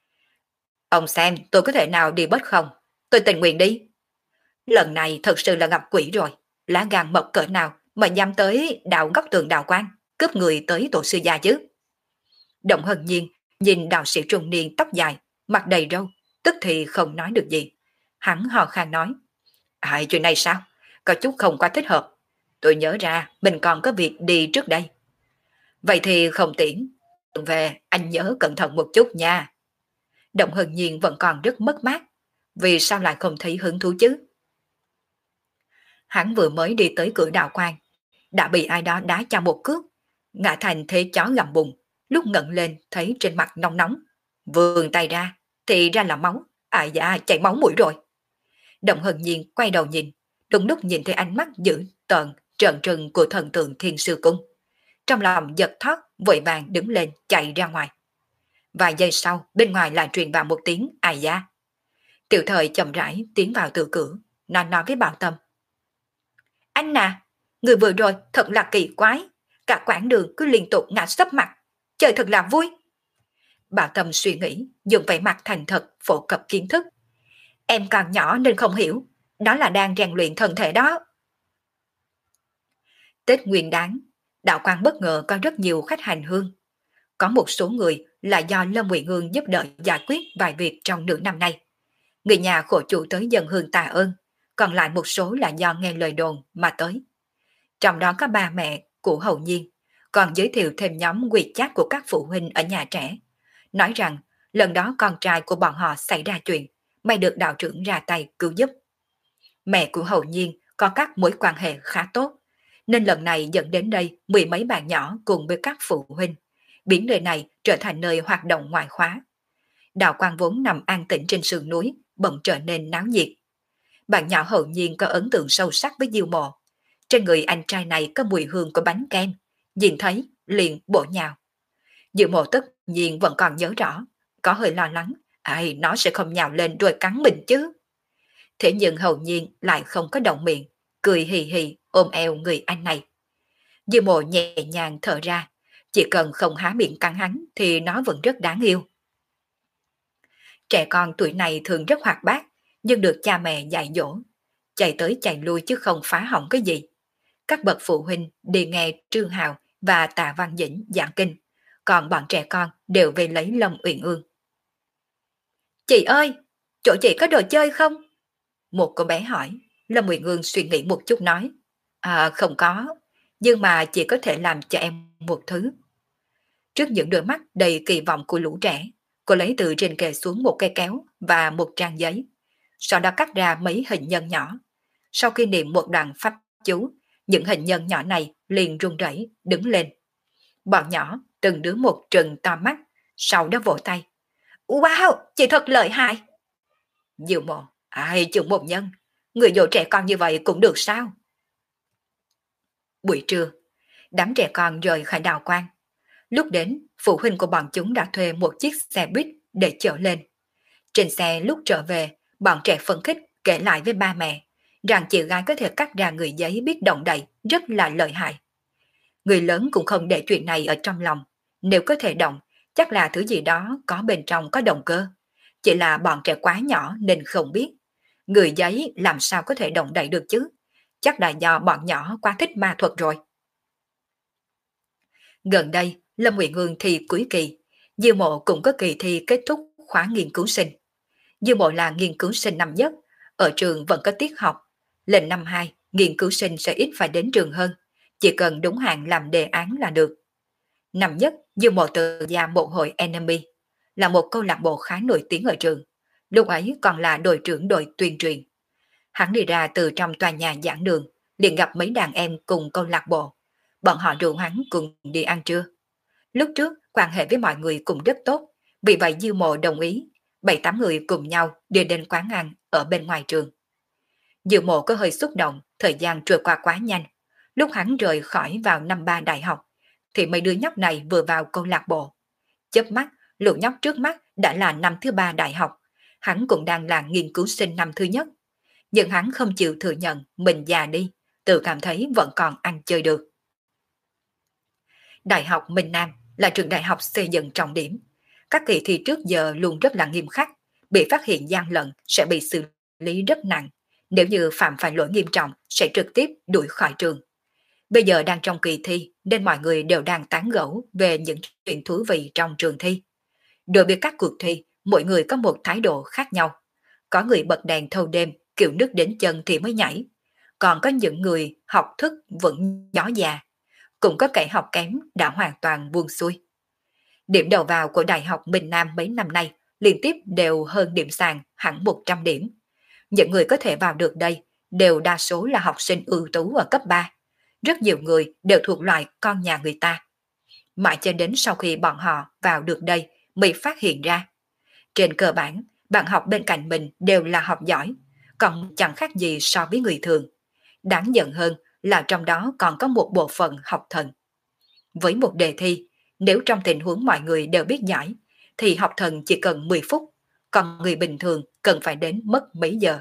Ông xem tôi có thể nào đi bớt không? Tôi tình nguyện đi. Lần này thật sự là gặp quỷ rồi, lá gan mật cỡ nào mà dám tới đào góc tường đào quan, cướp người tới tổ sư gia chứ. Động Hân Nhiên nhìn đạo sĩ trung niên tóc dài, mặt đầy râu, tức thì không nói được gì. Hắn hò khan nói, ai chuyện này sao? Có chút không quá thích hợp. Tôi nhớ ra mình còn có việc đi trước đây. Vậy thì không tiễn. Về anh nhớ cẩn thận một chút nha. Động Hân Nhiên vẫn còn rất mất mát. Vì sao lại không thấy hứng thú chứ? Hắn vừa mới đi tới cửa đạo quan, đã bị ai đó đá cho một cước, ngã thành thế chó gầm bùng, lúc ngẩng lên thấy trên mặt nóng nóng. Vươn tay ra, thì ra là máu. Ai da, chảy máu mũi rồi. Động Hân Nhiên quay đầu nhìn, đúng lúc nhìn thấy ánh mắt dữ tợn trợn trừng của thần tượng Thiên Sư Cung. Trong lòng giật thót, vội vàng đứng lên chạy ra ngoài. Vài giây sau, bên ngoài lại truyền vào một tiếng ai da. Tiểu Thời chậm rãi tiến vào từ cửa, nói với Bảo Tâm. Anh à, người vừa rồi thật là kỳ quái, cả quãng đường cứ liên tục ngã sấp mặt, trời thật là vui. Bảo Tâm suy nghĩ, dùng vẻ mặt thành thật phổ cập kiến thức. Em còn nhỏ nên không hiểu, đó là đang rèn luyện thân thể đó. Tết Nguyên Đán, đạo quan bất ngờ có rất nhiều khách hành hương. Có một số người là do Lâm Nguyện Hương giúp đỡ giải quyết vài việc trong nửa năm nay. Người nhà khổ chủ tới dân hương tạ ơn, còn lại một số là do nghe lời đồn mà tới. Trong đó có ba mẹ của Hậu Nhiên, còn giới thiệu thêm nhóm WeChat của các phụ huynh ở nhà trẻ, nói rằng lần đó con trai của bọn họ xảy ra chuyện, may được đạo trưởng ra tay cứu giúp. Mẹ của Hậu Nhiên có các mối quan hệ khá tốt, nên lần này dẫn đến đây mười mấy bạn nhỏ cùng với các phụ huynh, biến nơi này trở thành nơi hoạt động ngoại khóa. Đạo quan vốn nằm an tĩnh trên sườn núi, bỗng trở nên náo nhiệt. Bạn nhỏ Hậu Nhiên có ấn tượng sâu sắc với Diêu Mộ. Trên người anh trai này có mùi hương của bánh kem, nhìn thấy liền bổ nhào. Diêu Mộ tất nhiên vẫn còn nhớ rõ, có hơi lo lắng, ai nó sẽ không nhào lên rồi cắn mình chứ. Thế nhưng Hậu Nhiên lại không có động miệng, cười hì hì ôm eo người anh này. Diêu Mộ nhẹ nhàng thở ra, chỉ cần không há miệng cắn hắn thì nó vẫn rất đáng yêu. Trẻ con tuổi này thường rất hoạt bát, nhưng được cha mẹ dạy dỗ, chạy tới chạy lui chứ không phá hỏng cái gì. Các bậc phụ huynh đi nghe Trương Hào và Tạ Văn Dĩnh giảng kinh, còn bọn trẻ con đều về lấy Lâm Uyển Ương. Chị ơi, chỗ chị có đồ chơi không? Một cô bé hỏi. Lâm Uyển Ương suy nghĩ một chút nói, không có, nhưng mà chị có thể làm cho em một thứ. Trước những đôi mắt đầy kỳ vọng của lũ trẻ, cô lấy từ trên kệ xuống một cây kéo và một trang giấy, sau đó cắt ra mấy hình nhân nhỏ. Sau khi niệm một đoạn pháp chú, những hình nhân nhỏ này liền run rẩy đứng lên. Bọn nhỏ từng đứa một trừng to mắt, sau đó vỗ tay. Wow, chị thật lợi hại. Diệu Mộ, ai chừng một nhân, người dỗ trẻ con như vậy cũng được sao? Buổi trưa, đám trẻ con rời khỏi đạo quan. Lúc đến, phụ huynh của bọn chúng đã thuê một chiếc xe buýt để chở lên. Trên xe lúc trở về, bọn trẻ phấn khích kể lại với ba mẹ rằng chị gái có thể cắt ra người giấy biết động đậy rất là lợi hại. Người lớn cũng không để chuyện này ở trong lòng, nếu có thể động, chắc là thứ gì đó có bên trong có động cơ. Chỉ là bọn trẻ quá nhỏ nên không biết. Người giấy làm sao có thể động đậy được chứ? Chắc là do bọn nhỏ quá thích ma thuật rồi. Gần đây, Lâm Uyển Ương thi cuối kỳ, Diêu Mộ cũng có kỳ thi kết thúc khóa nghiên cứu sinh. Diêu Mộ là nghiên cứu sinh năm nhất, ở trường vẫn có tiết học. Lên năm 2, nghiên cứu sinh sẽ ít phải đến trường hơn, chỉ cần đúng hạn làm đề án là được. Năm nhất, Diêu Mộ tự ra một hội Enemy, là một câu lạc bộ khá nổi tiếng ở trường. Lúc ấy còn là đội trưởng đội tuyên truyền. Hắn đi ra từ trong tòa nhà giảng đường, liền gặp mấy đàn em cùng câu lạc bộ. Bọn họ rủ hắn cùng đi ăn trưa. Lúc trước, quan hệ với mọi người cũng rất tốt, vì vậy Diêu Mộ đồng ý, 7-8 người cùng nhau đi đến quán ăn ở bên ngoài trường. Diêu Mộ có hơi xúc động, thời gian trôi qua quá nhanh. Lúc hắn rời khỏi vào năm 3 đại học, thì mấy đứa nhóc này vừa vào câu lạc bộ. Chớp mắt, lũ nhóc trước mắt đã là năm thứ 3 đại học, hắn cũng đang là nghiên cứu sinh năm thứ nhất. Nhưng hắn không chịu thừa nhận mình già đi, tự cảm thấy vẫn còn ăn chơi được. Đại học Minh Nam là trường đại học xây dựng trọng điểm. Các kỳ thi trước giờ luôn rất là nghiêm khắc, bị phát hiện gian lận sẽ bị xử lý rất nặng. Nếu như phạm phải lỗi nghiêm trọng sẽ trực tiếp đuổi khỏi trường. Bây giờ đang trong kỳ thi nên mọi người đều đang tán gẫu về những chuyện thú vị trong trường thi. Đối với các cuộc thi, mỗi người có một thái độ khác nhau. Có người bật đèn thâu đêm, kiểu nước đến chân thì mới nhảy. Còn có những người học thức vẫn gió già. Cũng có kẻ học kém đã hoàn toàn buông xuôi. Điểm đầu vào của Đại học Minh Nam mấy năm nay liên tiếp đều hơn điểm sàn hẳn 100 điểm. Những người có thể vào được đây đều đa số là học sinh ưu tú ở cấp 3. Rất nhiều người đều thuộc loại con nhà người ta. Mãi cho đến sau khi bọn họ vào được đây mới phát hiện ra. Trên cơ bản, bạn học bên cạnh mình đều là học giỏi, còn chẳng khác gì so với người thường. Đáng giận hơn là trong đó còn có một bộ phận học thần. Với một đề thi, nếu trong tình huống mọi người đều biết giải, thì học thần chỉ cần 10 phút, còn người bình thường cần phải đến mất mấy giờ.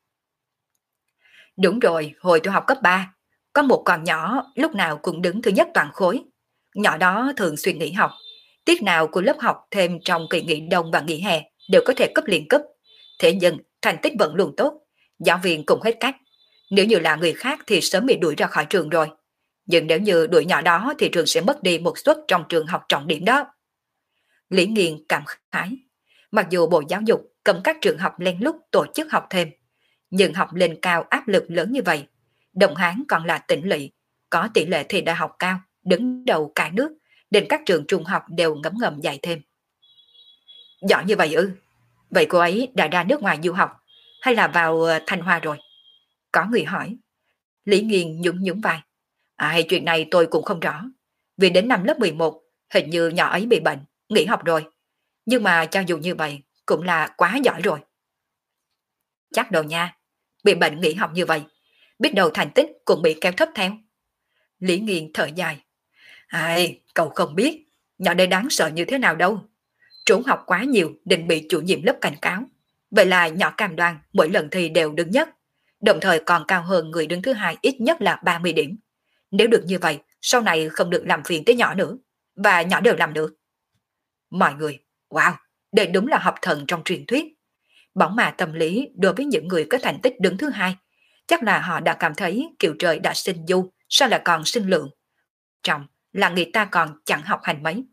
Đúng rồi, hồi tôi học cấp 3, có một con nhỏ lúc nào cũng đứng thứ nhất toàn khối. Nhỏ đó thường xuyên nghỉ học, tiết nào của lớp học thêm trong kỳ nghỉ đông và nghỉ hè đều có thể cấp liên cấp. Thế nhưng thành tích vẫn luôn tốt, giáo viên cũng hết cách. Nếu như là người khác thì sớm bị đuổi ra khỏi trường rồi. Nhưng nếu như đuổi nhỏ đó thì trường sẽ mất đi một suất trong trường học trọng điểm đó. Lý Nghiên cảm khái. Mặc dù Bộ Giáo dục cấm các trường học lén lút tổ chức học thêm, nhưng học lên cao áp lực lớn như vậy, Đồng Hán còn là tỉnh lỵ, có tỷ lệ thi đại học cao, đứng đầu cả nước, nên các trường trung học đều ngấm ngầm dạy thêm. Giỏi như vậy ư? Vậy cô ấy đã ra nước ngoài du học, hay là vào Thanh Hoa rồi? Có người hỏi. Lý Nghiên nhún nhún vai. Chuyện này tôi cũng không rõ. Vì đến năm lớp 11, hình như nhỏ ấy bị bệnh, nghỉ học rồi. Nhưng mà cho dù như vậy, cũng là quá giỏi rồi. Chắc đâu nha, bị bệnh nghỉ học như vậy, biết đâu thành tích cũng bị kéo thấp theo. Lý Nghiên thở dài. Cậu không biết, nhỏ đây đáng sợ như thế nào đâu. Trốn học quá nhiều định bị chủ nhiệm lớp cảnh cáo. Vậy là nhỏ cam đoan mỗi lần thi đều đứng nhất, đồng thời còn cao hơn người đứng thứ hai ít nhất là 30 điểm. Nếu được như vậy, sau này không được làm phiền tới nhỏ nữa, và nhỏ đều làm được. Mọi người, wow, đây đúng là học thần trong truyền thuyết. Bóng mà tâm lý đối với những người có thành tích đứng thứ hai, chắc là họ đã cảm thấy kiểu trời đã sinh du, sao lại còn sinh lượng. Trọng là người ta còn chẳng học hành mấy.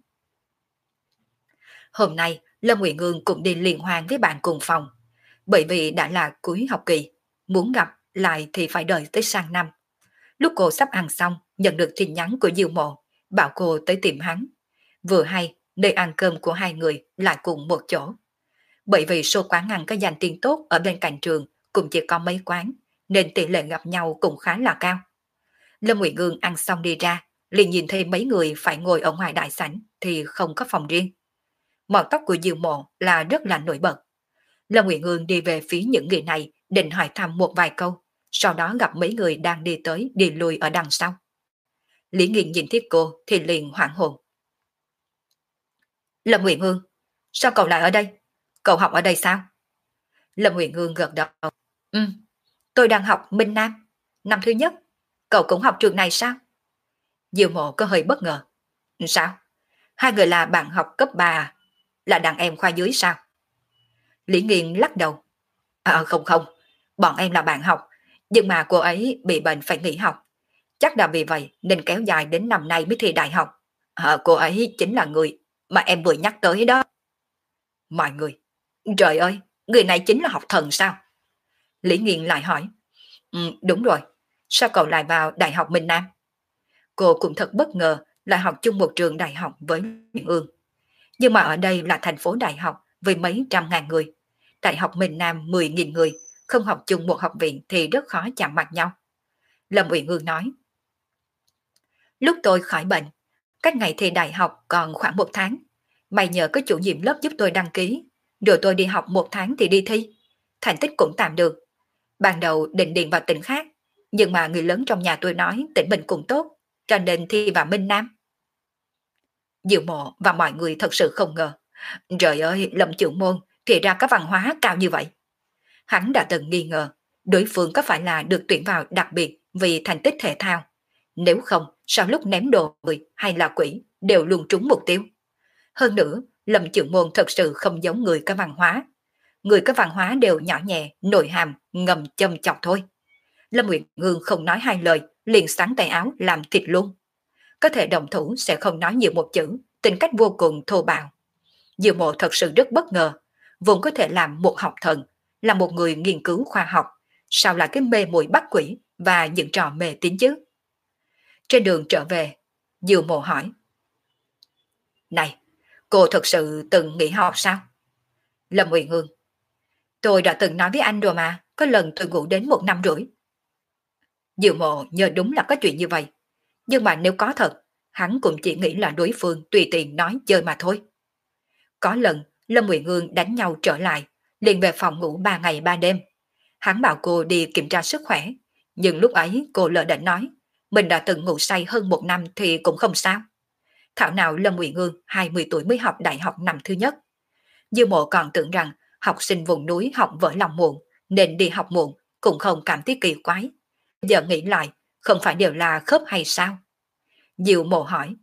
Hôm nay, Lâm Nguyện Ngương cũng đi liên hoan với bạn cùng phòng. Bởi vì đã là cuối học kỳ, muốn gặp lại thì phải đợi tới sang năm. Lúc cô sắp ăn xong, nhận được tin nhắn của Diêu Mộ, bảo cô tới tìm hắn. Vừa hay, nơi ăn cơm của hai người lại cùng một chỗ. Bởi vì số quán ăn có danh tiếng tốt ở bên cạnh trường cũng chỉ có mấy quán, nên tỷ lệ gặp nhau cũng khá là cao. Lâm Nguyện Ngương ăn xong đi ra, liền nhìn thấy mấy người phải ngồi ở ngoài đại sảnh thì không có phòng riêng. Màu tóc của Diêu Mộ là rất là nổi bật. Lâm Nguyện Ngương đi về phía những người này định hỏi thăm một vài câu, sau đó gặp mấy người đang đi tới đi lui ở đằng sau. Lý Nghiên nhìn thấy cô thì liền hoảng hồn. Lâm Nguyện Ngương, sao cậu lại ở đây? Cậu học ở đây sao? Lâm Nguyện Ngương gật đầu. Ừ, tôi đang học Minh Nam, năm thứ nhất. Cậu cũng học trường này sao? Diêu Mộ có hơi bất ngờ. Sao? Hai người là bạn học cấp 3 à? Là đàn em khoa dưới sao? Lý Nghiên lắc đầu. Không không, bọn em là bạn học, nhưng mà cô ấy bị bệnh phải nghỉ học. Chắc là vì vậy nên kéo dài đến năm nay mới thi đại học. Cô ấy chính là người mà em vừa nhắc tới đó. Mọi người, trời ơi, người này chính là học thần sao? Lý Nghiên lại hỏi. Đúng rồi, sao cậu lại vào Đại học Minh Nam? Cô cũng thật bất ngờ lại học chung một trường đại học với Nguyễn Ương. Nhưng mà ở đây là thành phố đại học với mấy trăm ngàn người. Đại học Minh Nam 10.000 người, không học chung một học viện thì rất khó chạm mặt nhau. Lâm Uyển Ương nói. Lúc tôi khỏi bệnh, cách ngày thi đại học còn khoảng 1 tháng. May nhờ có chủ nhiệm lớp giúp tôi đăng ký, rồi tôi đi học 1 tháng thì đi thi. Thành tích cũng tạm được. Ban đầu định điền vào tỉnh khác, nhưng mà người lớn trong nhà tôi nói tỉnh mình cũng tốt, cho nên thi vào Minh Nam. Diệu Mộ và mọi người thật sự không ngờ. Trời ơi, Lâm trưởng môn thì ra có văn hóa cao như vậy. Hắn đã từng nghi ngờ đối phương có phải là được tuyển vào đặc biệt vì thành tích thể thao. Nếu không, sao lúc ném đồ người hay là quỷ đều luôn trúng mục tiêu. Hơn nữa, Lâm trưởng môn thật sự không giống người có văn hóa. Người có văn hóa đều nhỏ nhẹ, nội hàm, ngầm châm chọc thôi. Lâm Nguyệt Ngương không nói hai lời, liền sắn tay áo làm thịt luôn. Có thể đồng thủ sẽ không nói nhiều một chữ, tính cách vô cùng thô bạo. Diệu Mộ thật sự rất bất ngờ, vốn có thể làm một học thần, là một người nghiên cứu khoa học, sao lại cái mê muội bắt quỷ và những trò mê tín chứ? Trên đường trở về, Diệu Mộ hỏi. Này, cô thật sự từng nghỉ học sao? Lâm Uyển Hương. Tôi đã từng nói với anh rồi mà, có lần tôi ngủ đến 1 năm rưỡi. Diệu Mộ nhớ đúng là có chuyện như vậy. Nhưng mà nếu có thật, hắn cũng chỉ nghĩ là đối phương tùy tiện nói chơi mà thôi. Có lần, Lâm Nguyện Ngương đánh nhau trở lại, liền về phòng ngủ 3 ngày 3 đêm. Hắn bảo cô đi kiểm tra sức khỏe, nhưng lúc ấy cô lỡ định nói, mình đã từng ngủ say hơn 1 năm thì cũng không sao. Thảo nào Lâm Nguyện Ngương 20 tuổi mới học đại học năm thứ nhất. Dư Mộ còn tưởng rằng học sinh vùng núi học vỡ lòng muộn, nên đi học muộn cũng không cảm thấy kỳ quái. Giờ nghĩ lại, không phải đều là khớp hay sao? Diệu Mộ hỏi.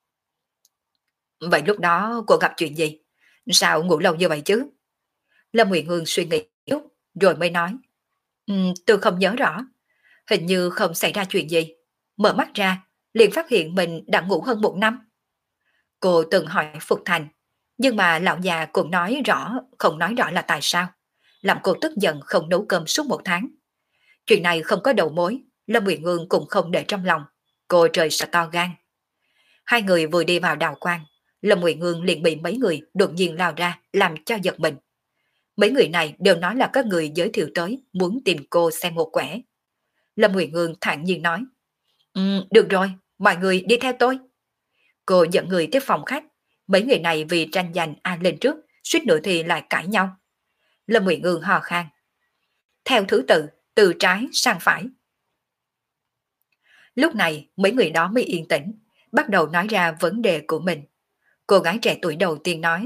Vậy lúc đó cô gặp chuyện gì? Sao ngủ lâu như vậy chứ? Lâm Nguyện Hương suy nghĩ chút, rồi mới nói. Tôi không nhớ rõ. Hình như không xảy ra chuyện gì. Mở mắt ra, liền phát hiện mình đã ngủ hơn 1 năm. Cô từng hỏi Phục Thành, nhưng mà lão già cũng nói rõ, không nói rõ là tại sao. Làm cô tức giận không nấu cơm suốt 1 tháng. Chuyện này không có đầu mối, Lâm Nguyện Hương cũng không để trong lòng. Cô trời sợ to gan. Hai người vừa đi vào đào quang, Lâm Nguyệt Ngương liền bị mấy người đột nhiên lao ra làm cho giật mình. Mấy người này đều nói là các người giới thiệu tới muốn tìm cô xem một quẻ. Lâm Nguyệt Ngương thản nhiên nói, được rồi, mọi người đi theo tôi. Cô dẫn người tới phòng khách, mấy người này vì tranh giành ai lên trước, suýt nữa thì lại cãi nhau. Lâm Nguyệt Ngương hò khan, theo thứ tự, từ trái sang phải. Lúc này mấy người đó mới yên tĩnh, bắt đầu nói ra vấn đề của mình. Cô gái trẻ tuổi đầu tiên nói,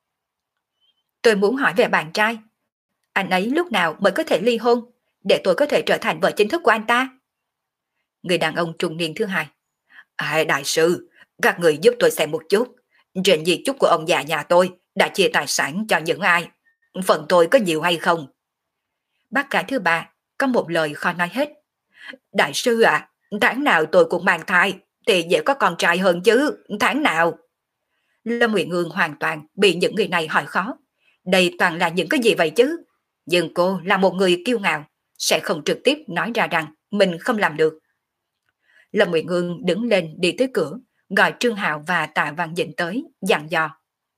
tôi muốn hỏi về bạn trai. Anh ấy lúc nào mới có thể ly hôn, để tôi có thể trở thành vợ chính thức của anh ta? Người đàn ông trung niên thứ hai, đại sư, các người giúp tôi xem một chút. Trên di chúc của ông già nhà tôi đã chia tài sản cho những ai? Phần tôi có nhiều hay không? Bác gái thứ ba có một lời khó nói hết. Đại sư ạ, tháng nào tôi cũng mang thai, thì dễ có con trai hơn chứ, tháng nào? Lâm Nguyệt Ngương hoàn toàn bị những người này hỏi khó. Đây toàn là những cái gì vậy chứ? Nhưng cô là một người kiêu ngạo, sẽ không trực tiếp nói ra rằng mình không làm được. Lâm Nguyệt Ngương đứng lên đi tới cửa, gọi Trương Hạo và Tạ Văn Dĩnh tới, dặn dò.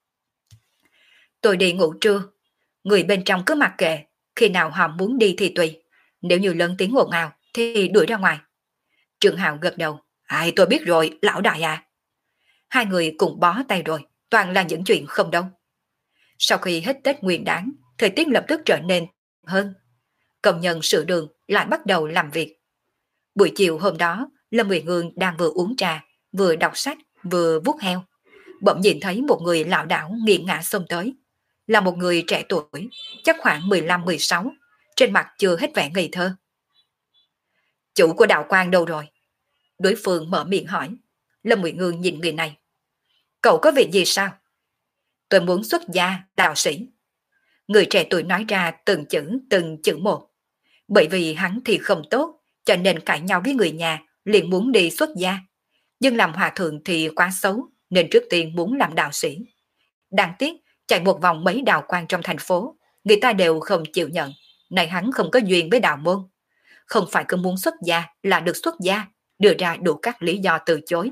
Tôi đi ngủ trưa, người bên trong cứ mặc kệ, khi nào họ muốn đi thì tùy. Nếu như lớn tiếng ồn ào thì đuổi ra ngoài. Trương Hạo gật đầu, tôi biết rồi, lão đại à. Hai người cùng bó tay rồi, toàn là những chuyện không đâu. Sau khi hết Tết Nguyên Đán, thời tiết lập tức trở nên hơn. Công nhân sửa đường lại bắt đầu làm việc. Buổi chiều hôm đó, Lâm Nguyệt Ngương đang vừa uống trà, vừa đọc sách, vừa vuốt heo. Bỗng nhìn thấy một người lảo đảo nghiêng ngã xông tới. Là một người trẻ tuổi, chắc khoảng 15-16, trên mặt chưa hết vẻ ngây thơ. Chủ của đạo quan đâu rồi? Đối phương mở miệng hỏi. Lâm Nguyệt Ngương nhìn người này. Cậu có việc gì sao? Tôi muốn xuất gia, đạo sĩ. Người trẻ tuổi nói ra từng chữ một. Bởi vì hắn thì không tốt, cho nên cãi nhau với người nhà, liền muốn đi xuất gia. Nhưng làm hòa thượng thì quá xấu, nên trước tiên muốn làm đạo sĩ. Đáng tiếc, chạy một vòng mấy đạo quan trong thành phố, người ta đều không chịu nhận, này hắn không có duyên với đạo môn. Không phải cứ muốn xuất gia là được xuất gia, đưa ra đủ các lý do từ chối.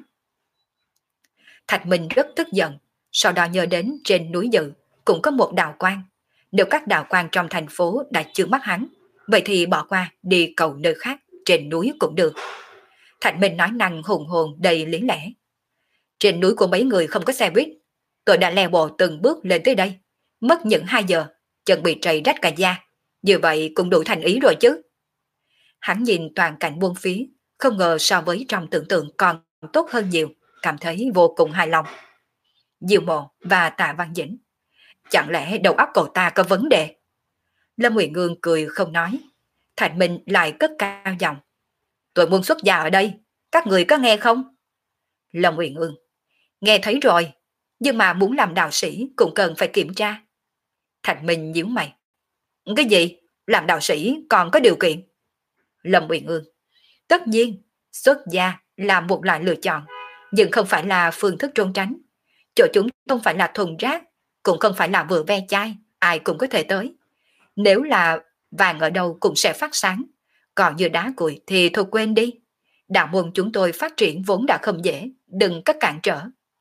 Thạch Minh rất tức giận, sau đó nhớ đến trên núi Dự cũng có một đạo quan. Nếu các đạo quan trong thành phố đã chưa mắt hắn, vậy thì bỏ qua đi cầu nơi khác, trên núi cũng được. Thạch Minh nói năng hùng hồn đầy lý lẽ. Trên núi của mấy người không có xe buýt, tôi đã leo bộ từng bước lên tới đây, mất những 2 giờ, chân bị trầy rách cả da, như vậy cũng đủ thành ý rồi chứ. Hắn nhìn toàn cảnh buôn phía, không ngờ so với trong tưởng tượng còn tốt hơn nhiều, cảm thấy vô cùng hài lòng. Diệu Mộ và Tạ Văn Dĩnh, chẳng lẽ đầu óc cậu ta có vấn đề? Lâm Nguyệt Ngương cười không nói. Thạch Minh lại cất cao giọng. Tôi muốn xuất gia ở đây, các người có nghe không? Lâm Nguyệt Ngương, nghe thấy rồi, nhưng mà muốn làm đạo sĩ cũng cần phải kiểm tra. Thạch Minh nhíu mày. Cái gì? Làm đạo sĩ còn có điều kiện? Lâm Nguyệt Ngương, tất nhiên, xuất gia là một loại lựa chọn, nhưng không phải là phương thức trốn tránh. Chỗ chúng không phải là thùng rác, cũng không phải là vừa ve chai, ai cũng có thể tới. Nếu là vàng ở đâu cũng sẽ phát sáng, còn như đá cuội thì thôi quên đi. Đạo môn chúng tôi phát triển vốn đã không dễ, đừng có cản trở.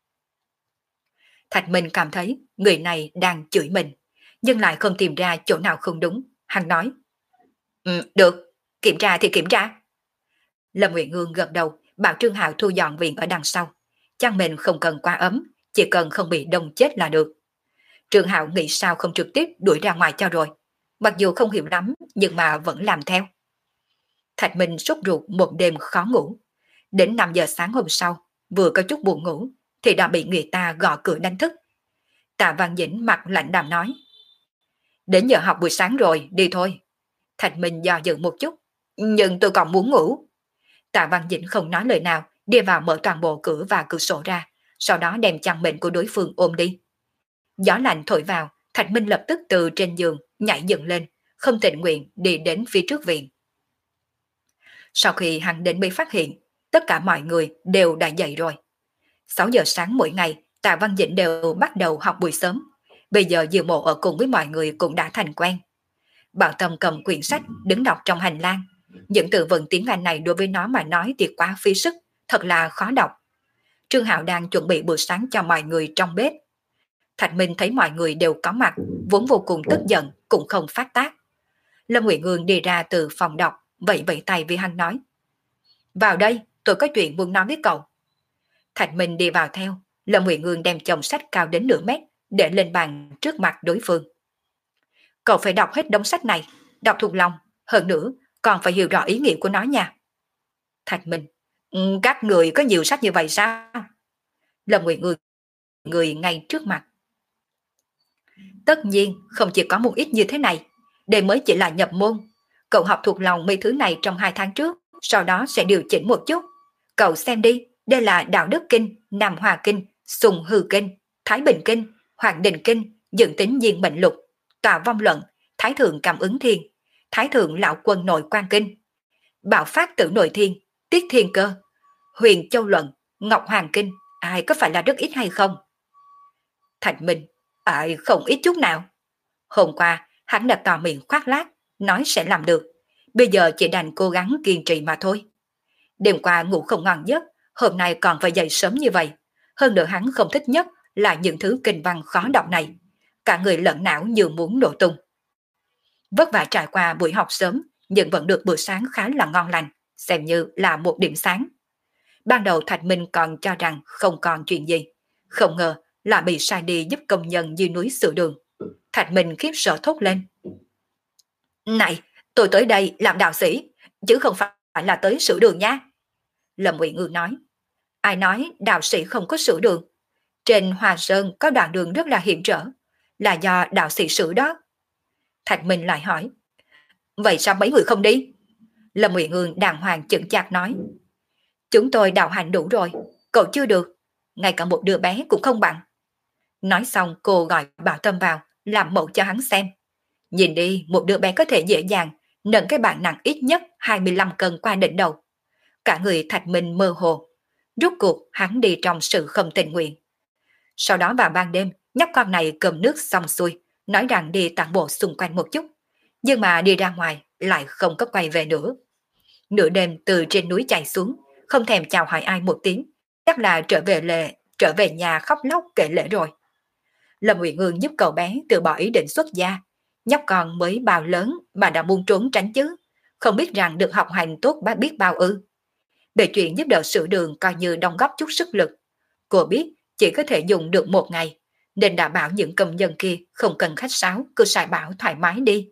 Thạch Minh cảm thấy người này đang chửi mình, nhưng lại không tìm ra chỗ nào không đúng. Hắn nói, được, kiểm tra thì kiểm tra. Lâm Nguyệt Ngương gật đầu, bảo Trương Hạo thu dọn viện ở đằng sau. Chăn mình không cần quá ấm, chỉ cần không bị đông chết là được. Trương Hạo nghĩ sao không trực tiếp đuổi ra ngoài cho rồi. Mặc dù không hiểu lắm, nhưng mà vẫn làm theo. Thạch Minh sốt ruột một đêm khó ngủ. Đến 5 giờ sáng hôm sau, vừa có chút buồn ngủ, thì đã bị người ta gõ cửa đánh thức. Tạ Văn Dĩnh mặt lạnh đàm nói. Đến giờ học buổi sáng rồi, đi thôi. Thạch Minh do dự một chút. Nhưng tôi còn muốn ngủ. Tạ Văn Dĩnh không nói lời nào, đi vào mở toàn bộ cửa và cửa sổ ra, sau đó đem chăn mền của đối phương ôm đi. Gió lạnh thổi vào, Thạch Minh lập tức từ trên giường nhảy dựng lên, không tình nguyện đi đến phía trước viện. Sau khi hắn đến mới phát hiện, tất cả mọi người đều đã dậy rồi. 6 giờ sáng mỗi ngày, Tạ Văn Dĩnh đều bắt đầu học buổi sớm. Bây giờ Diệu Mộ ở cùng với mọi người cũng đã thành quen. Bảo Tâm cầm quyển sách đứng đọc trong hành lang. Những từ vựng tiếng Anh này đối với nó mà nói thì quá phí sức, thật là khó đọc. Trương Hạo đang chuẩn bị bữa sáng cho mọi người trong bếp. Thạch Minh thấy mọi người đều có mặt, vốn vô cùng tức giận, cũng không phát tác. Lâm Nguyệt Ngương đi ra từ phòng đọc, vẫy vẫy tay với hắn nói. Vào đây, tôi có chuyện muốn nói với cậu. Thạch Minh đi vào theo, Lâm Nguyệt Ngương đem chồng sách cao đến nửa mét, để lên bàn trước mặt đối phương. Cậu phải đọc hết đống sách này, đọc thuộc lòng, hơn nữa, còn phải hiểu rõ ý nghĩa của nó nha. Thạch Minh, các người có nhiều sách như vậy sao? Lâm Nguyệt Ngương, người ngay trước mặt. Tất nhiên, không chỉ có một ít như thế này, đây mới chỉ là nhập môn. Cậu học thuộc lòng mấy thứ này trong 2 tháng trước, sau đó sẽ điều chỉnh một chút. Cậu xem đi, đây là Đạo Đức Kinh, Nam Hòa Kinh, Sùng Hư Kinh, Thái Bình Kinh, Hoàng Đình Kinh, Dựng Tính Diên Mệnh Lục, Tòa Vong Luận, Thái Thượng Cảm Ứng Thiên, Thái Thượng Lão Quân Nội Quan Kinh, Bảo Phát Tử Nội Thiên, Tiết Thiên Cơ, Huyền Châu Luận, Ngọc Hoàng Kinh, ai có phải là rất ít hay không? Thạch Minh, ai không ít chút nào. Hôm qua, hắn đã tỏ miệng khoác lác, nói sẽ làm được. Bây giờ chỉ đành cố gắng kiên trì mà thôi. Đêm qua ngủ không ngon giấc, hôm nay còn phải dậy sớm như vậy. Hơn nữa hắn không thích nhất là những thứ kinh văn khó đọc này. Cả người lẫn não như muốn nổ tung. Vất vả trải qua buổi học sớm, nhưng vẫn được bữa sáng khá là ngon lành, xem như là một điểm sáng. Ban đầu Thạch Minh còn cho rằng không còn chuyện gì. Không ngờ là bị sai đi giúp công nhân dưới núi sửa đường. Thạch Minh khiếp sợ thốt lên. Này, tôi tới đây làm đạo sĩ, chứ không phải là tới sửa đường nha. Lâm Uyển Ngư nói. Ai nói đạo sĩ không có sửa đường? Trên Hòa Sơn có đoạn đường rất là hiểm trở, là do đạo sĩ sửa đó. Thạch Minh lại hỏi. Vậy sao mấy người không đi? Lâm Uyển Ngư đàng hoàng chững chạc nói. Chúng tôi đạo hành đủ rồi, cậu chưa được, ngay cả một đứa bé cũng không bằng. Nói xong cô gọi Bảo Tâm vào, làm mẫu cho hắn xem. Nhìn đi, một đứa bé có thể dễ dàng nâng cái bàn nặng ít nhất 25 cân qua đỉnh đầu. Cả người Thạch Minh mơ hồ. Rốt cuộc hắn đi trong sự không tình nguyện. Sau đó vào ban đêm, nhóc con này cầm nước xong xuôi, nói rằng đi tản bộ xung quanh một chút. Nhưng mà đi ra ngoài lại không có quay về nữa. Nửa đêm từ trên núi chạy xuống, không thèm chào hỏi ai một tiếng, chắc là trở về nhà khóc lóc kể lể rồi. Lâm Uyển Ngư giúp cậu bé từ bỏ ý định xuất gia. Nhóc con mới bao lớn mà đã buông trốn tránh chứ, không biết rằng được học hành tốt bác biết bao ư. Về chuyện giúp đỡ sửa đường coi như đóng góp chút sức lực. Cô biết chỉ có thể dùng được 1 ngày, nên đã bảo những công nhân kia không cần khách sáo, cứ xài bảo thoải mái đi.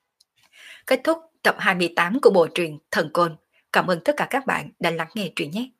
Kết thúc tập 28 của bộ truyện Thần Côn. Cảm ơn tất cả các bạn đã lắng nghe truyện nhé.